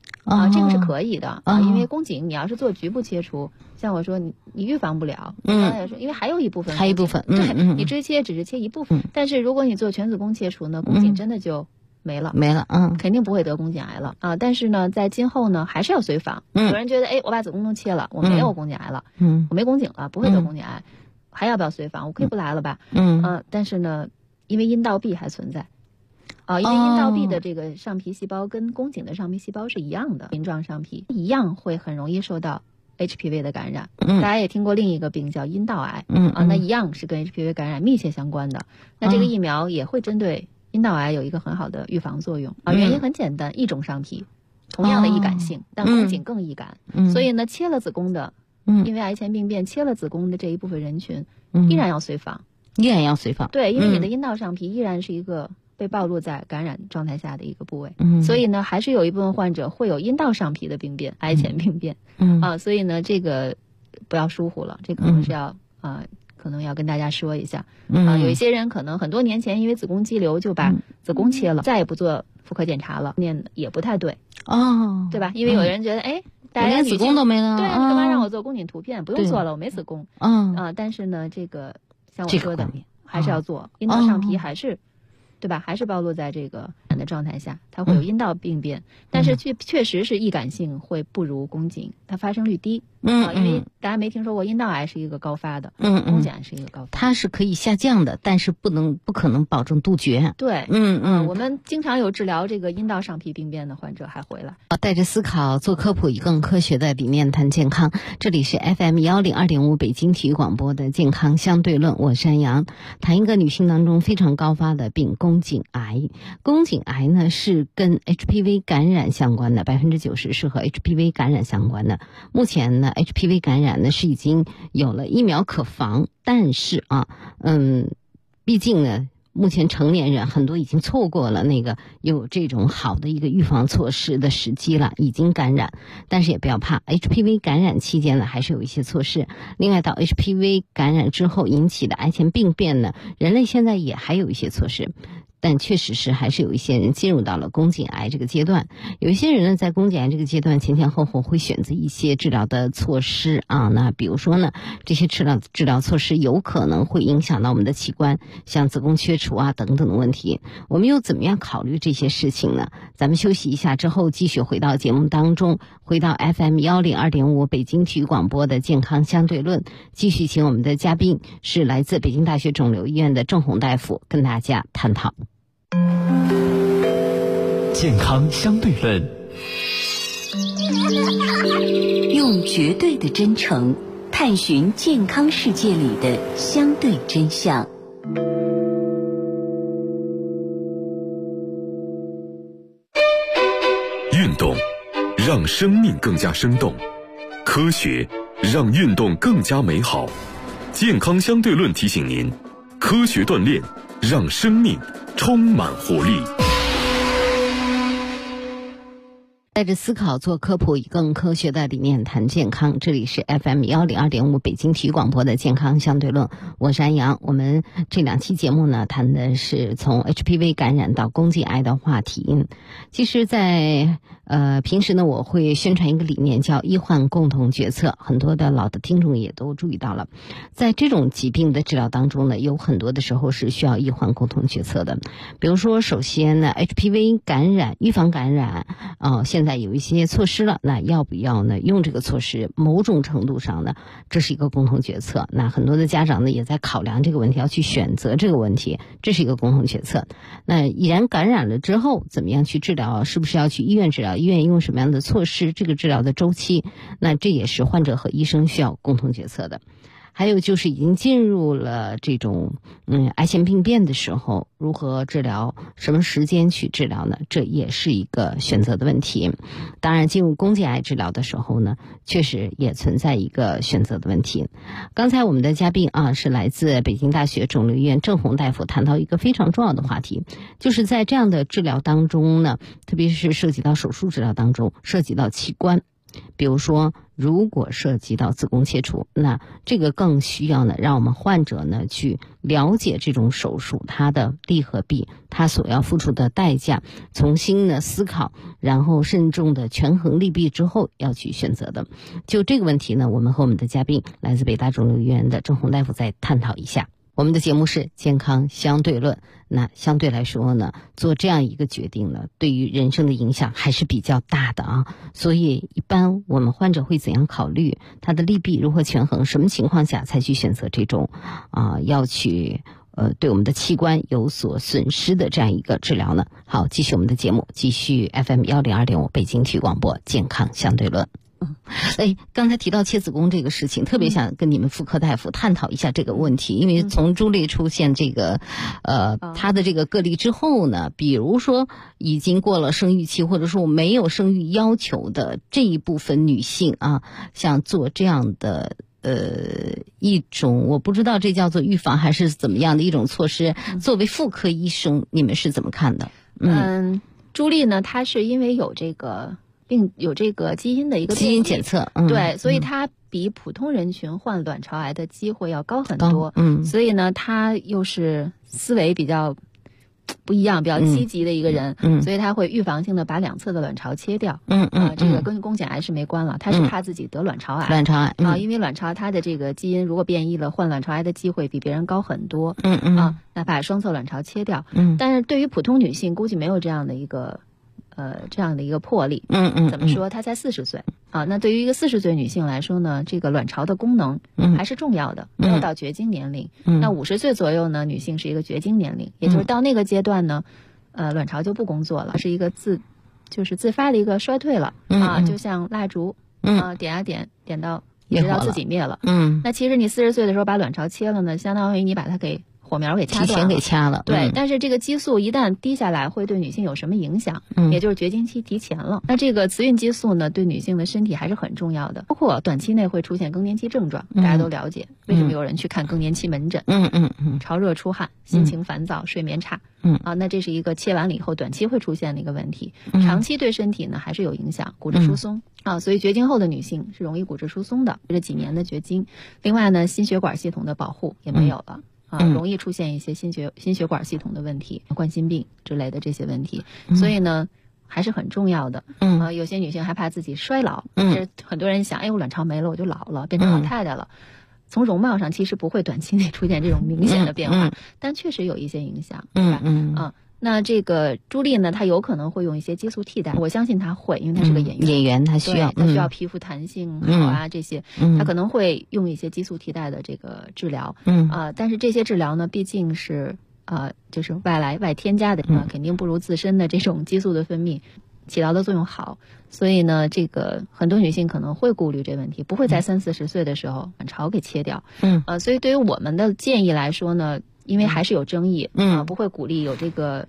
这个是可以的因为宫颈你要是做局部切除，像我说你预防不了，刚才也说，因为还有一部分，对，你椎切只是切一部分，但是如果你做全子宫切除呢，宫颈真的就没了，肯定不会得宫颈癌了但是呢，在今后呢，还是要随访。有人觉得，我把子宫都切了，我没有宫颈癌了，我没宫颈了，不会得宫颈癌，还要不要随访？我可以不来了吧？但是呢，因为阴道壁还存在。因为阴道壁的这个上皮细胞跟宫颈的上皮细胞是一样的，鳞状上皮一样会很容易受到 HPV 的感染。大家也听过另一个病叫阴道癌，那一样是跟 HPV 感染密切相关的。那这个疫苗也会针对阴道癌有一个很好的预防作用原因很简单，异种上皮，同样的易感性，但宫颈更易感。所以呢，切了子宫的，因为癌前病变切了子宫的这一部分人群，依然要随访，对，因为你的阴道上皮依然是一个被暴露在感染状态下的一个部位，所以呢，还是有一部分患者会有阴道上皮的病变，癌前病变，所以呢，这个不要疏忽了，这可能是要可能要跟大家说一下，有一些人可能很多年前因为子宫肌瘤就把子宫切了，再也不做妇科检查了，念也不太对，对吧？因为有人觉得，大家连子宫都没了， 对，你干嘛让我做宫颈图片？不用做了，我没子宫，但是呢，这个像我说的，还是要做，阴道上皮还是。对吧？还是暴露在这个的状态下，它会有阴道病变，但是确实是易感性会不如宫颈，它发生率低。因为大家没听说过阴道癌是一个高发的，宫颈癌是一个高发， 它是可以下降的，但是不可能保证杜绝。 对，我们经常有治疗这个阴道上皮病变的患者还回来。 带着思考做科普，以更科学的理念谈健康。这里是 FM102.5 北京体育广播的健康相对论，我是安阳，谈一个女性当中非常高发的病。宫颈癌，宫颈癌呢是跟 HPV 感染相关的，90%是和 HPV 感染相关的。目前呢 HPV 感染呢是已经有了疫苗可防，但是毕竟呢目前成年人很多已经错过了那个有这种好的一个预防措施的时机了，已经感染，但是也不要怕， HPV 感染期间呢还是有一些措施。另外到 HPV 感染之后引起的癌前病变呢，人类现在也还有一些措施，但确实是还是有一些人进入到了宫颈癌这个阶段。有一些人呢在宫颈癌这个阶段前前后后会选择一些治疗的措施那比如说呢，这些治疗措施有可能会影响到我们的器官，像子宫切除等等的问题。我们又怎么样考虑这些事情呢？咱们休息一下之后继续回到节目当中，回到 FM102.5 北京体育广播的健康相对论，继续请我们的嘉宾是来自北京大学肿瘤医院的郑红大夫跟大家探讨健康相对论， 用绝对的真诚探寻健康世界里的相对真相。 运动让生命更加生动，科学让运动更加美好。健康相对论提醒您，科学锻炼让生命充满活力。 带着思考做科普，以更科学的理念谈健康。这里是 FM102.5 北京体育广播的健康相对论，我是安阳。我们这2期节目呢，谈的是从 HPV 感染到宫颈癌的话题。其实在平时呢，我会宣传一个理念叫医患共同决策，很多的老的听众也都注意到了。在这种疾病的治疗当中呢，有很多的时候是需要医患共同决策的。比如说首先呢 HPV 感染预防感染现在有一些措施了，那要不要呢用这个措施，某种程度上呢这是一个共同决策。那很多的家长呢也在考量这个问题，要去选择这个问题，这是一个共同决策。那已然感染了之后怎么样去治疗，是不是要去医院治疗，医院用什么样的措施，这个治疗的周期，那这也是患者和医生需要共同决策的。还有就是已经进入了这种癌前病变的时候，如何治疗，什么时间去治疗呢？这也是一个选择的问题。当然进入宫颈癌治疗的时候呢，确实也存在一个选择的问题。刚才我们的嘉宾是来自北京大学肿瘤医院郑红大夫，谈到一个非常重要的话题，就是在这样的治疗当中呢，特别是涉及到手术治疗当中，涉及到器官。 比如说如果涉及到子宫切除，那这个更需要呢让我们患者呢去了解这种手术它的利和弊，它所要付出的代价，重新呢思考，然后慎重的权衡利弊之后要去选择的。就这个问题呢，我们和我们的嘉宾来自北大肿瘤医院的郑红大夫再探讨一下。我们的节目是健康相对论，那相对来说呢，做这样一个决定呢，对于人生的影响还是比较大的啊。所以一般我们患者会怎样考虑，它的利弊如何权衡，什么情况下才去选择这种要去对我们的器官有所损失的这样一个治疗呢？好，继续我们的节目，继续 FM 102.5北京体育广播健康相对论。刚才提到切子宫这个事情，特别想跟你们妇科大夫探讨一下这个问题，因为从朱莉出现这个她的这个个例之后呢，比如说已经过了生育期，或者说没有生育要求的这一部分女性啊，像做这样的一种，我不知道这叫做预防还是怎么样的一种措施，作为妇科医生你们是怎么看的？ 朱莉呢，她是因为有这个并有这个基因的一个基因检测， 对，所以它比普通人群患卵巢癌的机会要高很多。所以呢，他又是思维比较不一样、比较积极的一个人，所以他会预防性的把两侧的卵巢切掉。这个跟宫颈癌是没关了，他是怕自己得卵巢癌。因为卵巢它的这个基因如果变异了，患卵巢癌的机会比别人高很多。那把双侧卵巢切掉。但是对于普通女性，估计没有这样的一个魄力。怎么说？她才40岁啊。那对于一个40岁女性来说呢，这个卵巢的功能还是重要的，没有到绝经年龄。那50岁左右呢，女性是一个绝经年龄，也就是到那个阶段呢，卵巢就不工作了，是一个自发的一个衰退了啊，就像蜡烛点啊点，点到一直到自己灭了。那其实你40岁的时候把卵巢切了呢，相当于你把它给火苗给掐断了， 提前给掐了。 对，但是这个激素一旦低下来，会对女性有什么影响？也就是绝经期提前了。那这个雌孕激素呢，对女性的身体还是很重要的，包括短期内会出现更年期症状，大家都了解。为什么有人去看更年期门诊？潮热出汗，心情烦躁，睡眠差。那这是一个切完了以后短期会出现的一个问题，长期对身体呢还是有影响，骨质疏松所以绝经后的女性是容易骨质疏松的，这几年的绝经。另外呢，心血管系统的保护也没有了。容易出现一些心血管系统的问题，冠心病之类的这些问题，所以呢还是很重要的。有些女性还怕自己衰老，很多人想，我卵巢没了我就老了，变成老太太了。从容貌上其实不会短期内出现这种明显的变化，但确实有一些影响，对吧？那这个朱莉呢，她有可能会用一些激素替代，我相信她会，因为她是个演员， 她需要皮肤弹性好啊，这些她可能会用一些激素替代的这个治疗。但是这些治疗呢，毕竟是就是外添加的，肯定不如自身的这种激素的分泌起到的作用好。所以呢，这个很多女性可能会顾虑这问题，不会在30-40岁的时候卵巢给切掉。所以对于我们的建议来说呢，因为还是有争议，不会鼓励有这个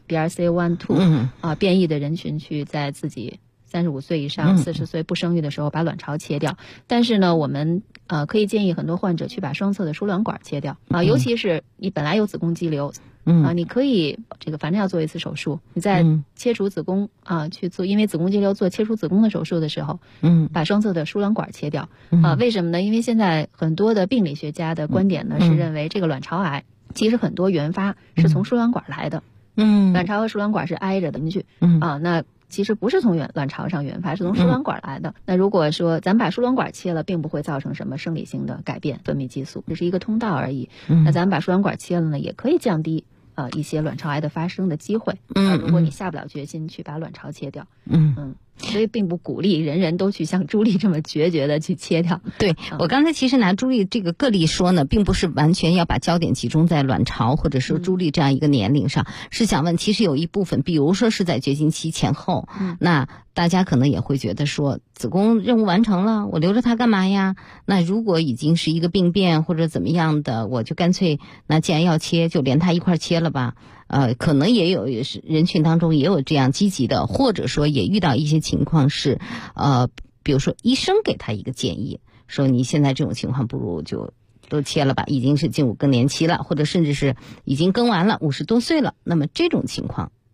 BRCA1/2 变异的人群去在自己35岁以上、40岁不生育的时候把卵巢切掉。但是呢，我们可以建议很多患者去把双侧的输卵管切掉尤其是你本来有子宫肌瘤你可以这个反正要做一次手术，你在切除子宫去做，因为子宫肌瘤做切除子宫的手术的时候，把双侧的输卵管切掉为什么呢？因为现在很多的病理学家的观点呢是认为这个卵巢癌其实很多原发是从输卵管来的，卵巢和输卵管是挨着的进去那其实不是从卵巢上原发，是从输卵管来的。那如果说咱们把输卵管切了，并不会造成什么生理性的改变，分泌激素只是一个通道而已。那咱们把输卵管切了呢，也可以降低一些卵巢癌的发生的机会如果你下不了决心去把卵巢切掉。所以并不鼓励人人都去像朱莉这么决绝的去切掉。 对，我刚才其实拿朱莉这个个例说呢，并不是完全要把焦点集中在卵巢或者说朱莉这样一个年龄上，是想问其实有一部分比如说是在绝经期前后那大家可能也会觉得说子宫任务完成了，我留着它干嘛呀？那如果已经是一个病变或者怎么样的，我就干脆那既然要切就连它一块切了吧。可能也有人群当中也有这样积极的，或者说也遇到一些情况是比如说医生给他一个建议，说你现在这种情况不如就都切了吧，已经是进入更年期了，或者甚至是已经更完了，50多岁了，那么这种情况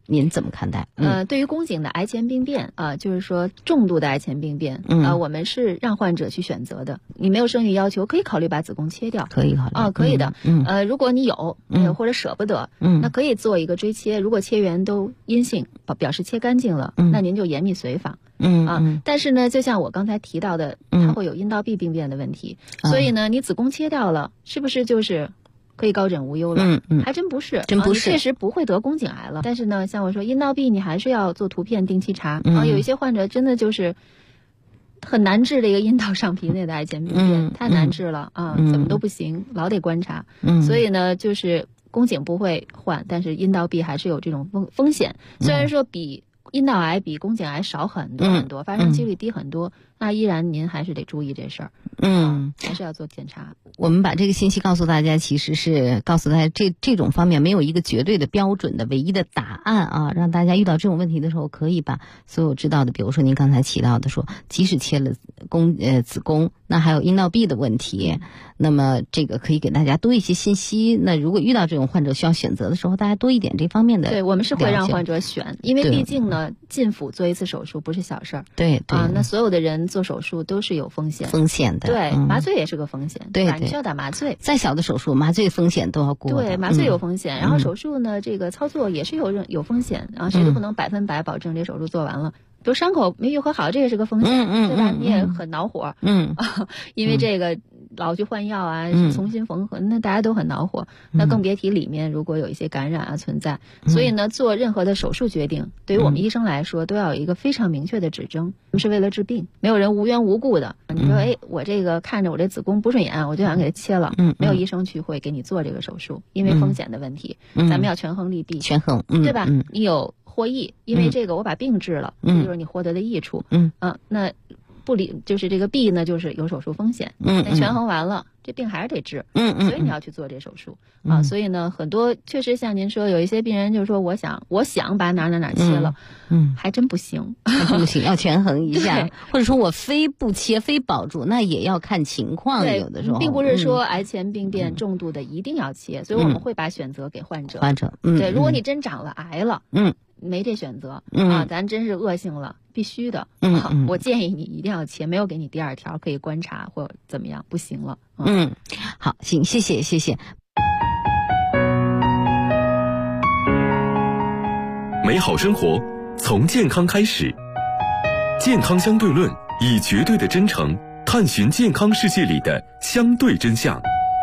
您怎么看待？ 对于宫颈的癌前病变就是说重度的癌前病变，我们是让患者去选择的。你没有生育要求，可以考虑把子宫切掉， 可以考虑可以的。如果你有或者舍不得，那可以做一个追切。如果切缘都阴性，表示切干净了，那您就严密随访。但是呢，就像我刚才提到的，它会有阴道壁病变的问题，所以呢，你子宫切掉了，是不是就是可以高枕无忧了？还真不是， 真不是， 你确实不会得宫颈癌了。但是呢，像我说阴道壁，你还是要做图片定期查有一些患者真的就是很难治的一个阴道上皮内的癌前病变，太难治了怎么都不行，老得观察。所以呢，就是宫颈不会换，但是阴道壁还是有这种风险。虽然说比阴道癌比宫颈癌少很多很多，发生几率低很多，那依然您还是得注意这事儿。还是要做检查。 我们把这个信息告诉大家，其实是告诉大家这种方面没有一个绝对的标准的唯一的答案让大家遇到这种问题的时候，可以把所有知道的，比如说您刚才提到的说，即使切了子宫，那还有阴道壁的问题，那么这个可以给大家多一些信息。那如果遇到这种患者需要选择的时候，大家多一点这方面的。 对，我们是会让患者选，因为毕竟呢，进腹做一次手术不是小事儿。 对那所有的人做手术都是有风险的。 对，麻醉也是个风险。 对， 你需要打麻醉。 再小的手术，麻醉风险都要过。 对，麻醉有风险，然后手术呢，这个操作也是有风险谁都不能100%保证这手术做完了。比如伤口没愈合好，这也是个风险，对吧？你也很恼火，因为这个老去换药重新缝合，那大家都很恼火。那更别提里面如果有一些感染存在。所以呢，做任何的手术决定，对于我们医生来说，都要有一个非常明确的指征，是为了治病，没有人无缘无故的。你说，我这个看着我这子宫不顺眼，我就想给它切了，没有医生去会给你做这个手术，因为风险的问题，咱们要权衡利弊，对吧？你有获益，因为这个我把病治了，这就是你获得的益处。那就是这个弊呢，就是有手术风险。那权衡完了，这病还是得治。所以你要去做这手术所以呢，很多确实像您说，有一些病人就是说，我想把哪切了，还真不行， 要权衡一下，或者说我非不切非保住，那也要看情况。有的时候并不是说癌前病变重度的一定要切，所以我们会把选择给患者。对，如果你真长了癌了，没这选择咱真是恶性了，必须的。好，我建议你一定要切，没有给你第二条可以观察或怎么样，不行了。 好，行，谢谢。 美好生活从健康开始，健康相对论以绝对的真诚探寻健康世界里的相对真相。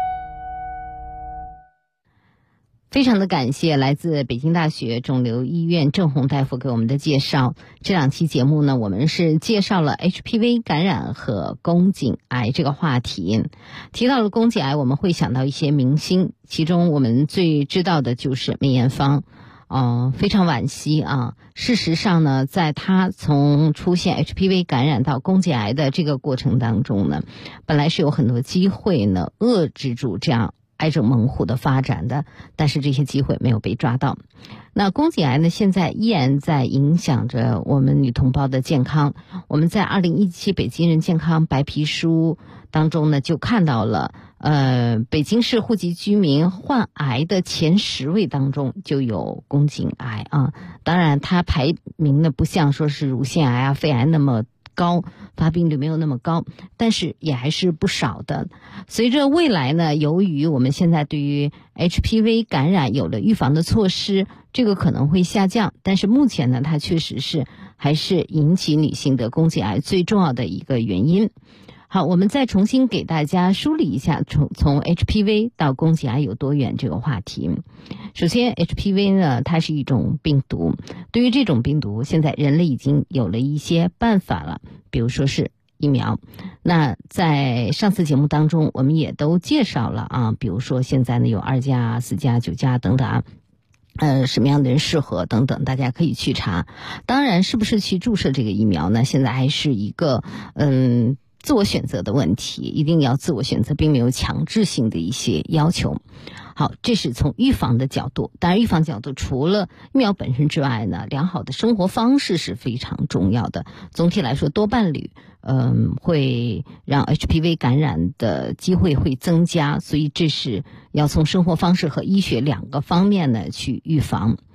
非常的感谢来自北京大学肿瘤医院郑红大夫给我们的介绍。这两期节目呢，我们是介绍了 HPV 感染和宫颈癌这个话题。提到了宫颈癌，我们会想到一些明星，其中我们最知道的就是梅艳芳。非常惋惜事实上呢，在他从出现 HPV 感染到宫颈癌的这个过程当中呢，本来是有很多机会呢遏制住这样癌症猛虎的发展的，但是这些机会没有被抓到。那宫颈癌呢，现在依然在影响着我们女同胞的健康。我们在2017北京人健康白皮书当中呢，就看到了北京市户籍居民患癌的前10位当中就有宫颈癌当然它排名呢不像说是乳腺癌肺癌那么高，发病率没有那么高，但是也还是不少的。随着未来呢，由于我们现在对于 HPV 感染有了预防的措施，这个可能会下降，但是目前呢，它确实是还是引起女性的宫颈癌最重要的一个原因。好，我们再重新给大家梳理一下从 HPV 到宫颈癌有多远这个话题。首先 HPV 呢，它是一种病毒，对于这种病毒现在人类已经有了一些办法了，比如说是疫苗。那在上次节目当中我们也都介绍了比如说现在呢有2价、4价、9价等等什么样的人适合等等，大家可以去查。当然是不是去注射这个疫苗呢，现在还是一个自我选择的问题，一定要自我选择，并没有强制性的一些要求。好，这是从预防的角度。当然预防角度除了疫苗本身之外呢，良好的生活方式是非常重要的。总体来说，多伴侣会让 HPV 感染的机会会增加，所以这是要从生活方式和医学2个方面呢去预防。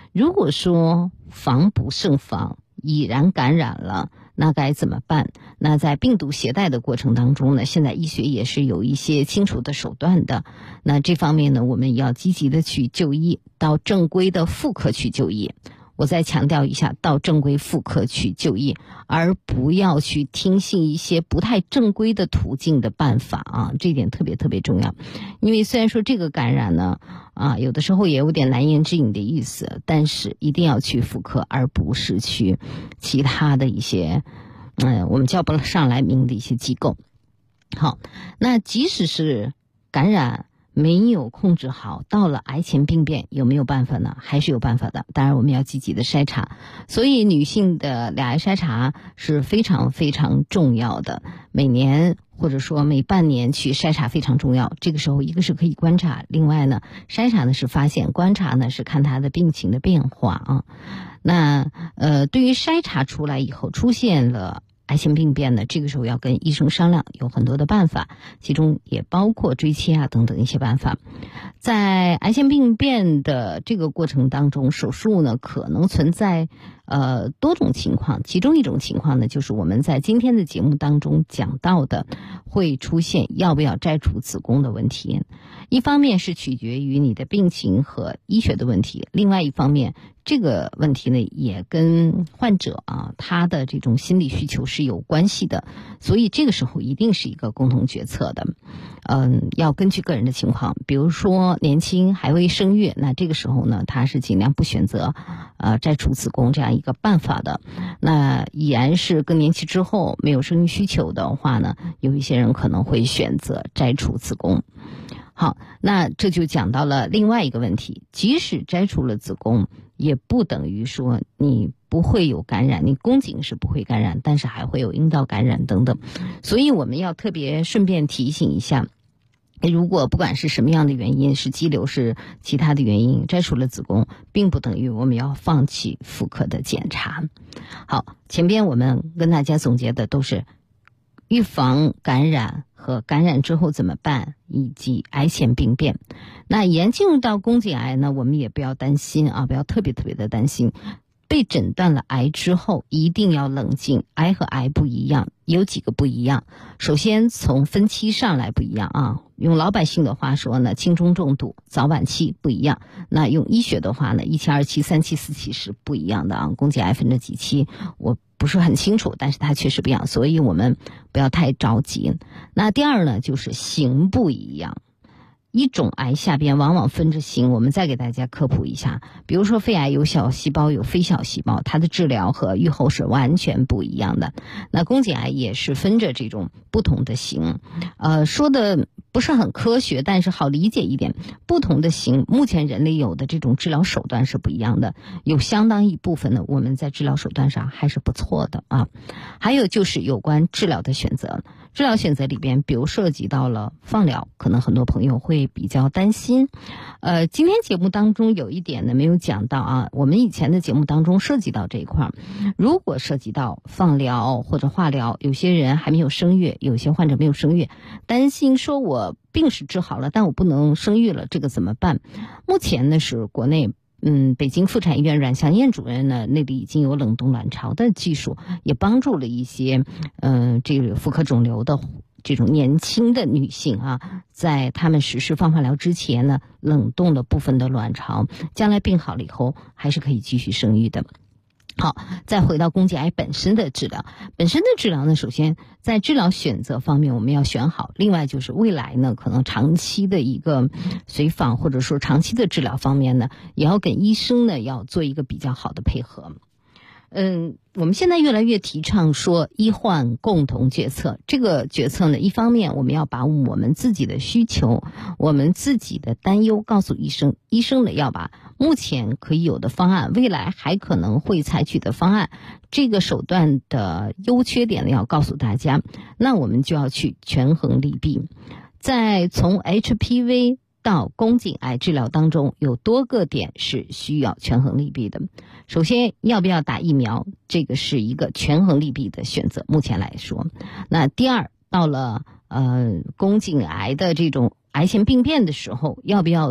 如果说防不胜防，已然感染了，那该怎么办？那在病毒携带的过程当中呢，现在医学也是有一些清除的手段的。那这方面呢，我们要积极的去就医，到正规的妇科去就医。我再强调一下，到正规妇科去就医，而不要去听信一些不太正规的途径的办法啊，这一点特别特别重要。因为虽然说这个感染呢，有的时候也有点难言之隐的意思，但是一定要去妇科，而不是去其他的一些，我们叫不上来名的一些机构。好，那即使是感染没有控制好，到了癌前病变有没有办法呢？还是有办法的，当然我们要积极的筛查。所以女性的两癌筛查是非常非常重要的，每年或者说每半年去筛查非常重要。这个时候一个是可以观察，另外呢，筛查呢是发现，观察呢是看她的病情的变化啊。那对于筛查出来以后出现了癌前病变呢，这个时候要跟医生商量，有很多的办法，其中也包括追切啊等等一些办法。在癌前病变的这个过程当中，手术呢可能存在多种情况，其中一种情况呢就是我们在今天的节目当中讲到的，会出现要不要摘除子宫的问题。一方面是取决于你的病情和医学的问题，另外一方面这个问题呢也跟患者他的这种心理需求是有关系的，所以这个时候一定是一个共同决策的。要根据个人的情况，比如说年轻还未生育，那这个时候呢他是尽量不选择摘除子宫这样一个办法的。那已然是更年期之后没有生育需求的话呢，有一些人可能会选择摘除子宫。好，那这就讲到了另外一个问题，即使摘除了子宫，也不等于说你不会有感染，你宫颈是不会感染，但是还会有阴道感染等等。所以我们要特别顺便提醒一下，如果不管是什么样的原因，是肌瘤是其他的原因，摘除了子宫，并不等于我们要放弃妇科的检查。好，前边我们跟大家总结的都是预防感染和感染之后怎么办，以及癌前病变。那已然进入到宫颈癌呢，我们也不要担心不要特别特别的担心。被诊断了癌之后一定要冷静，癌和癌不一样，有几个不一样。首先从分期上来不一样用老百姓的话说呢，轻中重度早晚期不一样。那用医学的话呢，1期、2期、3期、4期是不一样的宫颈癌分着几期我不是很清楚，但是它确实不一样，所以我们不要太着急。那第二呢，就是型不一样。一种癌下边往往分着型，我们再给大家科普一下。比如说肺癌有小细胞有非小细胞，它的治疗和预后是完全不一样的。那宫颈癌也是分着这种不同的型，说的不是很科学，但是好理解一点。不同的型，目前人类有的这种治疗手段是不一样的，有相当一部分呢，我们在治疗手段上还是不错的还有就是有关治疗的选择。治疗选择里边，比如涉及到了放疗，可能很多朋友会比较担心。今天节目当中有一点呢没有讲到我们以前的节目当中涉及到这一块。如果涉及到放疗或者化疗，有些人还没有生育，有些患者没有生育，担心说我病是治好了，但我不能生育了，这个怎么办？目前呢是国内北京妇产医院阮祥燕主任呢，那里已经有冷冻卵巢的技术，也帮助了一些这个妇科肿瘤的这种年轻的女性在她们实施放化疗之前呢，冷冻了部分的卵巢，将来病好了以后还是可以继续生育的。好，再回到宫颈癌本身的治疗。本身的治疗呢，首先在治疗选择方面我们要选好，另外就是未来呢可能长期的一个随访或者说长期的治疗方面呢，也要跟医生呢要做一个比较好的配合。我们现在越来越提倡说医患共同决策。这个决策呢，一方面我们要把我们自己的需求，我们自己的担忧告诉医生，医生呢要把目前可以有的方案，未来还可能会采取的方案，这个手段的优缺点呢要告诉大家。那我们就要去权衡利弊。在从 HPV到宫颈癌治疗当中，有多个点是需要权衡利弊的。首先，要不要打疫苗，这个是一个权衡利弊的选择，目前来说。那第二，到了宫颈癌的这种癌前病变的时候，要不要做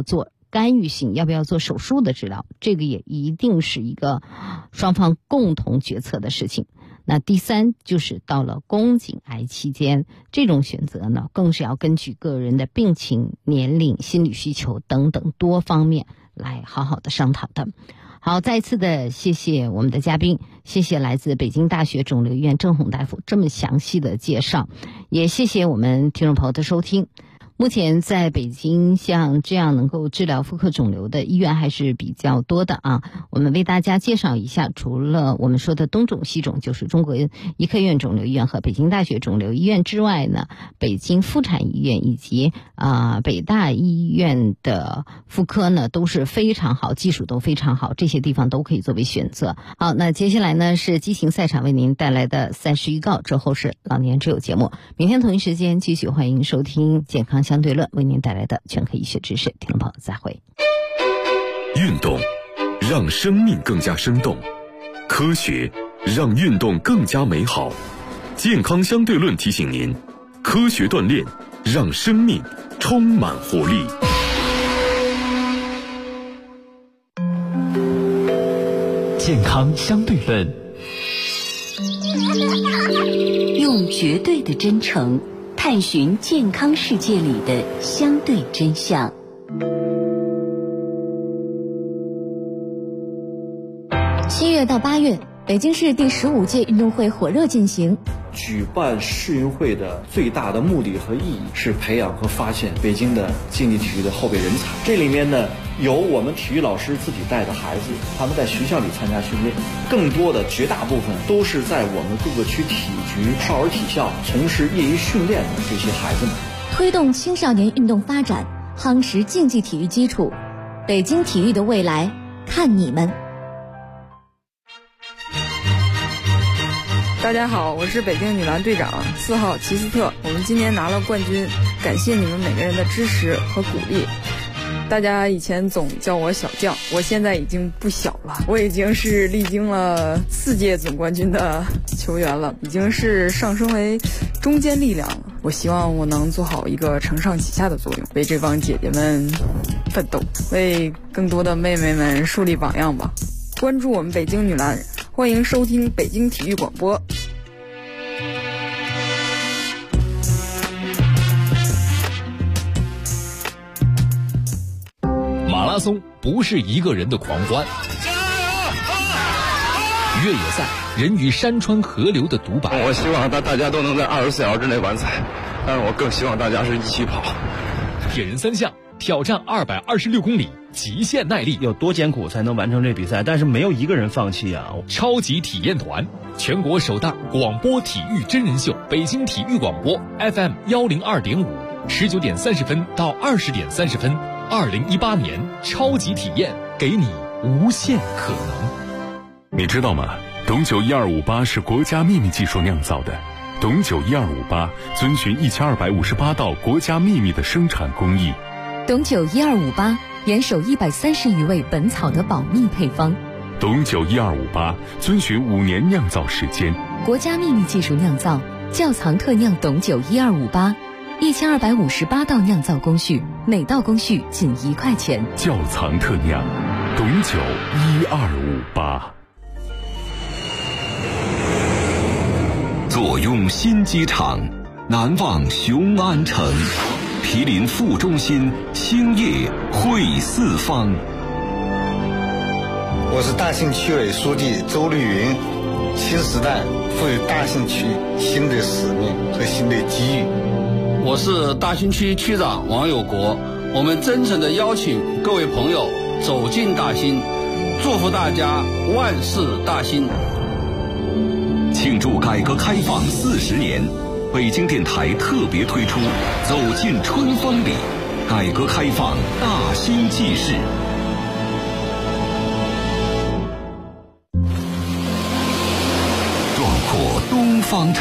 干预性，要不要做手术的治疗，这个也一定是一个双方共同决策的事情。那第三就是到了宫颈癌期间，这种选择呢，更是要根据个人的病情、年龄、心理需求等等多方面来好好的商讨的。好，再次的谢谢我们的嘉宾，谢谢来自北京大学肿瘤医院郑红大夫这么详细的介绍，也谢谢我们听众朋友的收听。目前在北京像这样能够治疗妇科肿瘤的医院还是比较多的啊。我们为大家介绍一下，除了我们说的东肿西肿，就是中国医科院肿瘤医院和北京大学肿瘤医院之外呢，北京妇产医院以及北大医院的妇科呢都是非常好，技术都非常好，这些地方都可以作为选择。好，那接下来呢是激情赛场为您带来的赛事预告，之后是老年之友节目。明天同一时间继续欢迎收听健康相对论为您带来的全科医学知识，听众朋友再会。 运动让生命更加生动，科学让运动更加美好。健康相对论提醒您，科学锻炼让生命充满活力。 健康相对论， 用绝对的真诚探寻健康世界里的相对真相。 7月到8月，北京市第15届运动会火热进行。 举办世运会的最大的目的和意义是培养和发现北京的竞技体育的后备人才。这里面呢，有我们体育老师自己带的孩子，他们在学校里参加训练，更多的绝大部分都是在我们各个区体局、少儿体校从事业余训练的这些孩子们。 推动青少年运动发展，夯实竞技体育基础，北京体育的未来，看你们。 大家好，我是北京女篮队长4号齐斯特，我们今年拿了冠军，感谢你们每个人的支持和鼓励。大家以前总叫我小将，我现在已经不小了，我已经是历经了4届总冠军的球员了，已经是上升为中坚力量了。我希望我能做好一个承上启下的作用，为这帮姐姐们奋斗，为更多的妹妹们树立榜样吧。关注我们北京女篮，欢迎收听北京体育广播。 马拉松不是一个人的狂欢，越野赛人与山川河流的独白。 我希望大家都能在24小时之内完赛，但是我更希望大家是一起跑。 铁人3项挑战226公里，极限耐力， 有多艰苦才能完成这比赛？但是没有一个人放弃啊！ 超级体验团，全国首档广播体育真人秀，北京体育广播 FM 102.5，19点30分到20点30分。2018年超级体验，给你无限可能。 你知道吗？董酒1258是国家秘密技术酿造的。董酒1258遵循1258道国家秘密的生产工艺。 董酒1258严守130余味本草的保密配方。 董酒1258遵循5年酿造时间， 国家秘密技术酿造，窖藏特酿董酒1258，1258道酿造工序，每道工序仅1块钱。 窖藏特酿，董酒1258。 坐拥新机场，难忘雄安城，毗邻副中心，兴业汇四方。 我是大兴区委书记周绿云。新时代赋予大兴区新的使命和新的机遇。 我是大兴区区长王有国，我们真诚地邀请各位朋友走进大兴，祝福大家万事大兴。 庆祝改革开放40年，北京电台特别推出《走进春风里》，改革开放大兴纪事。壮阔东方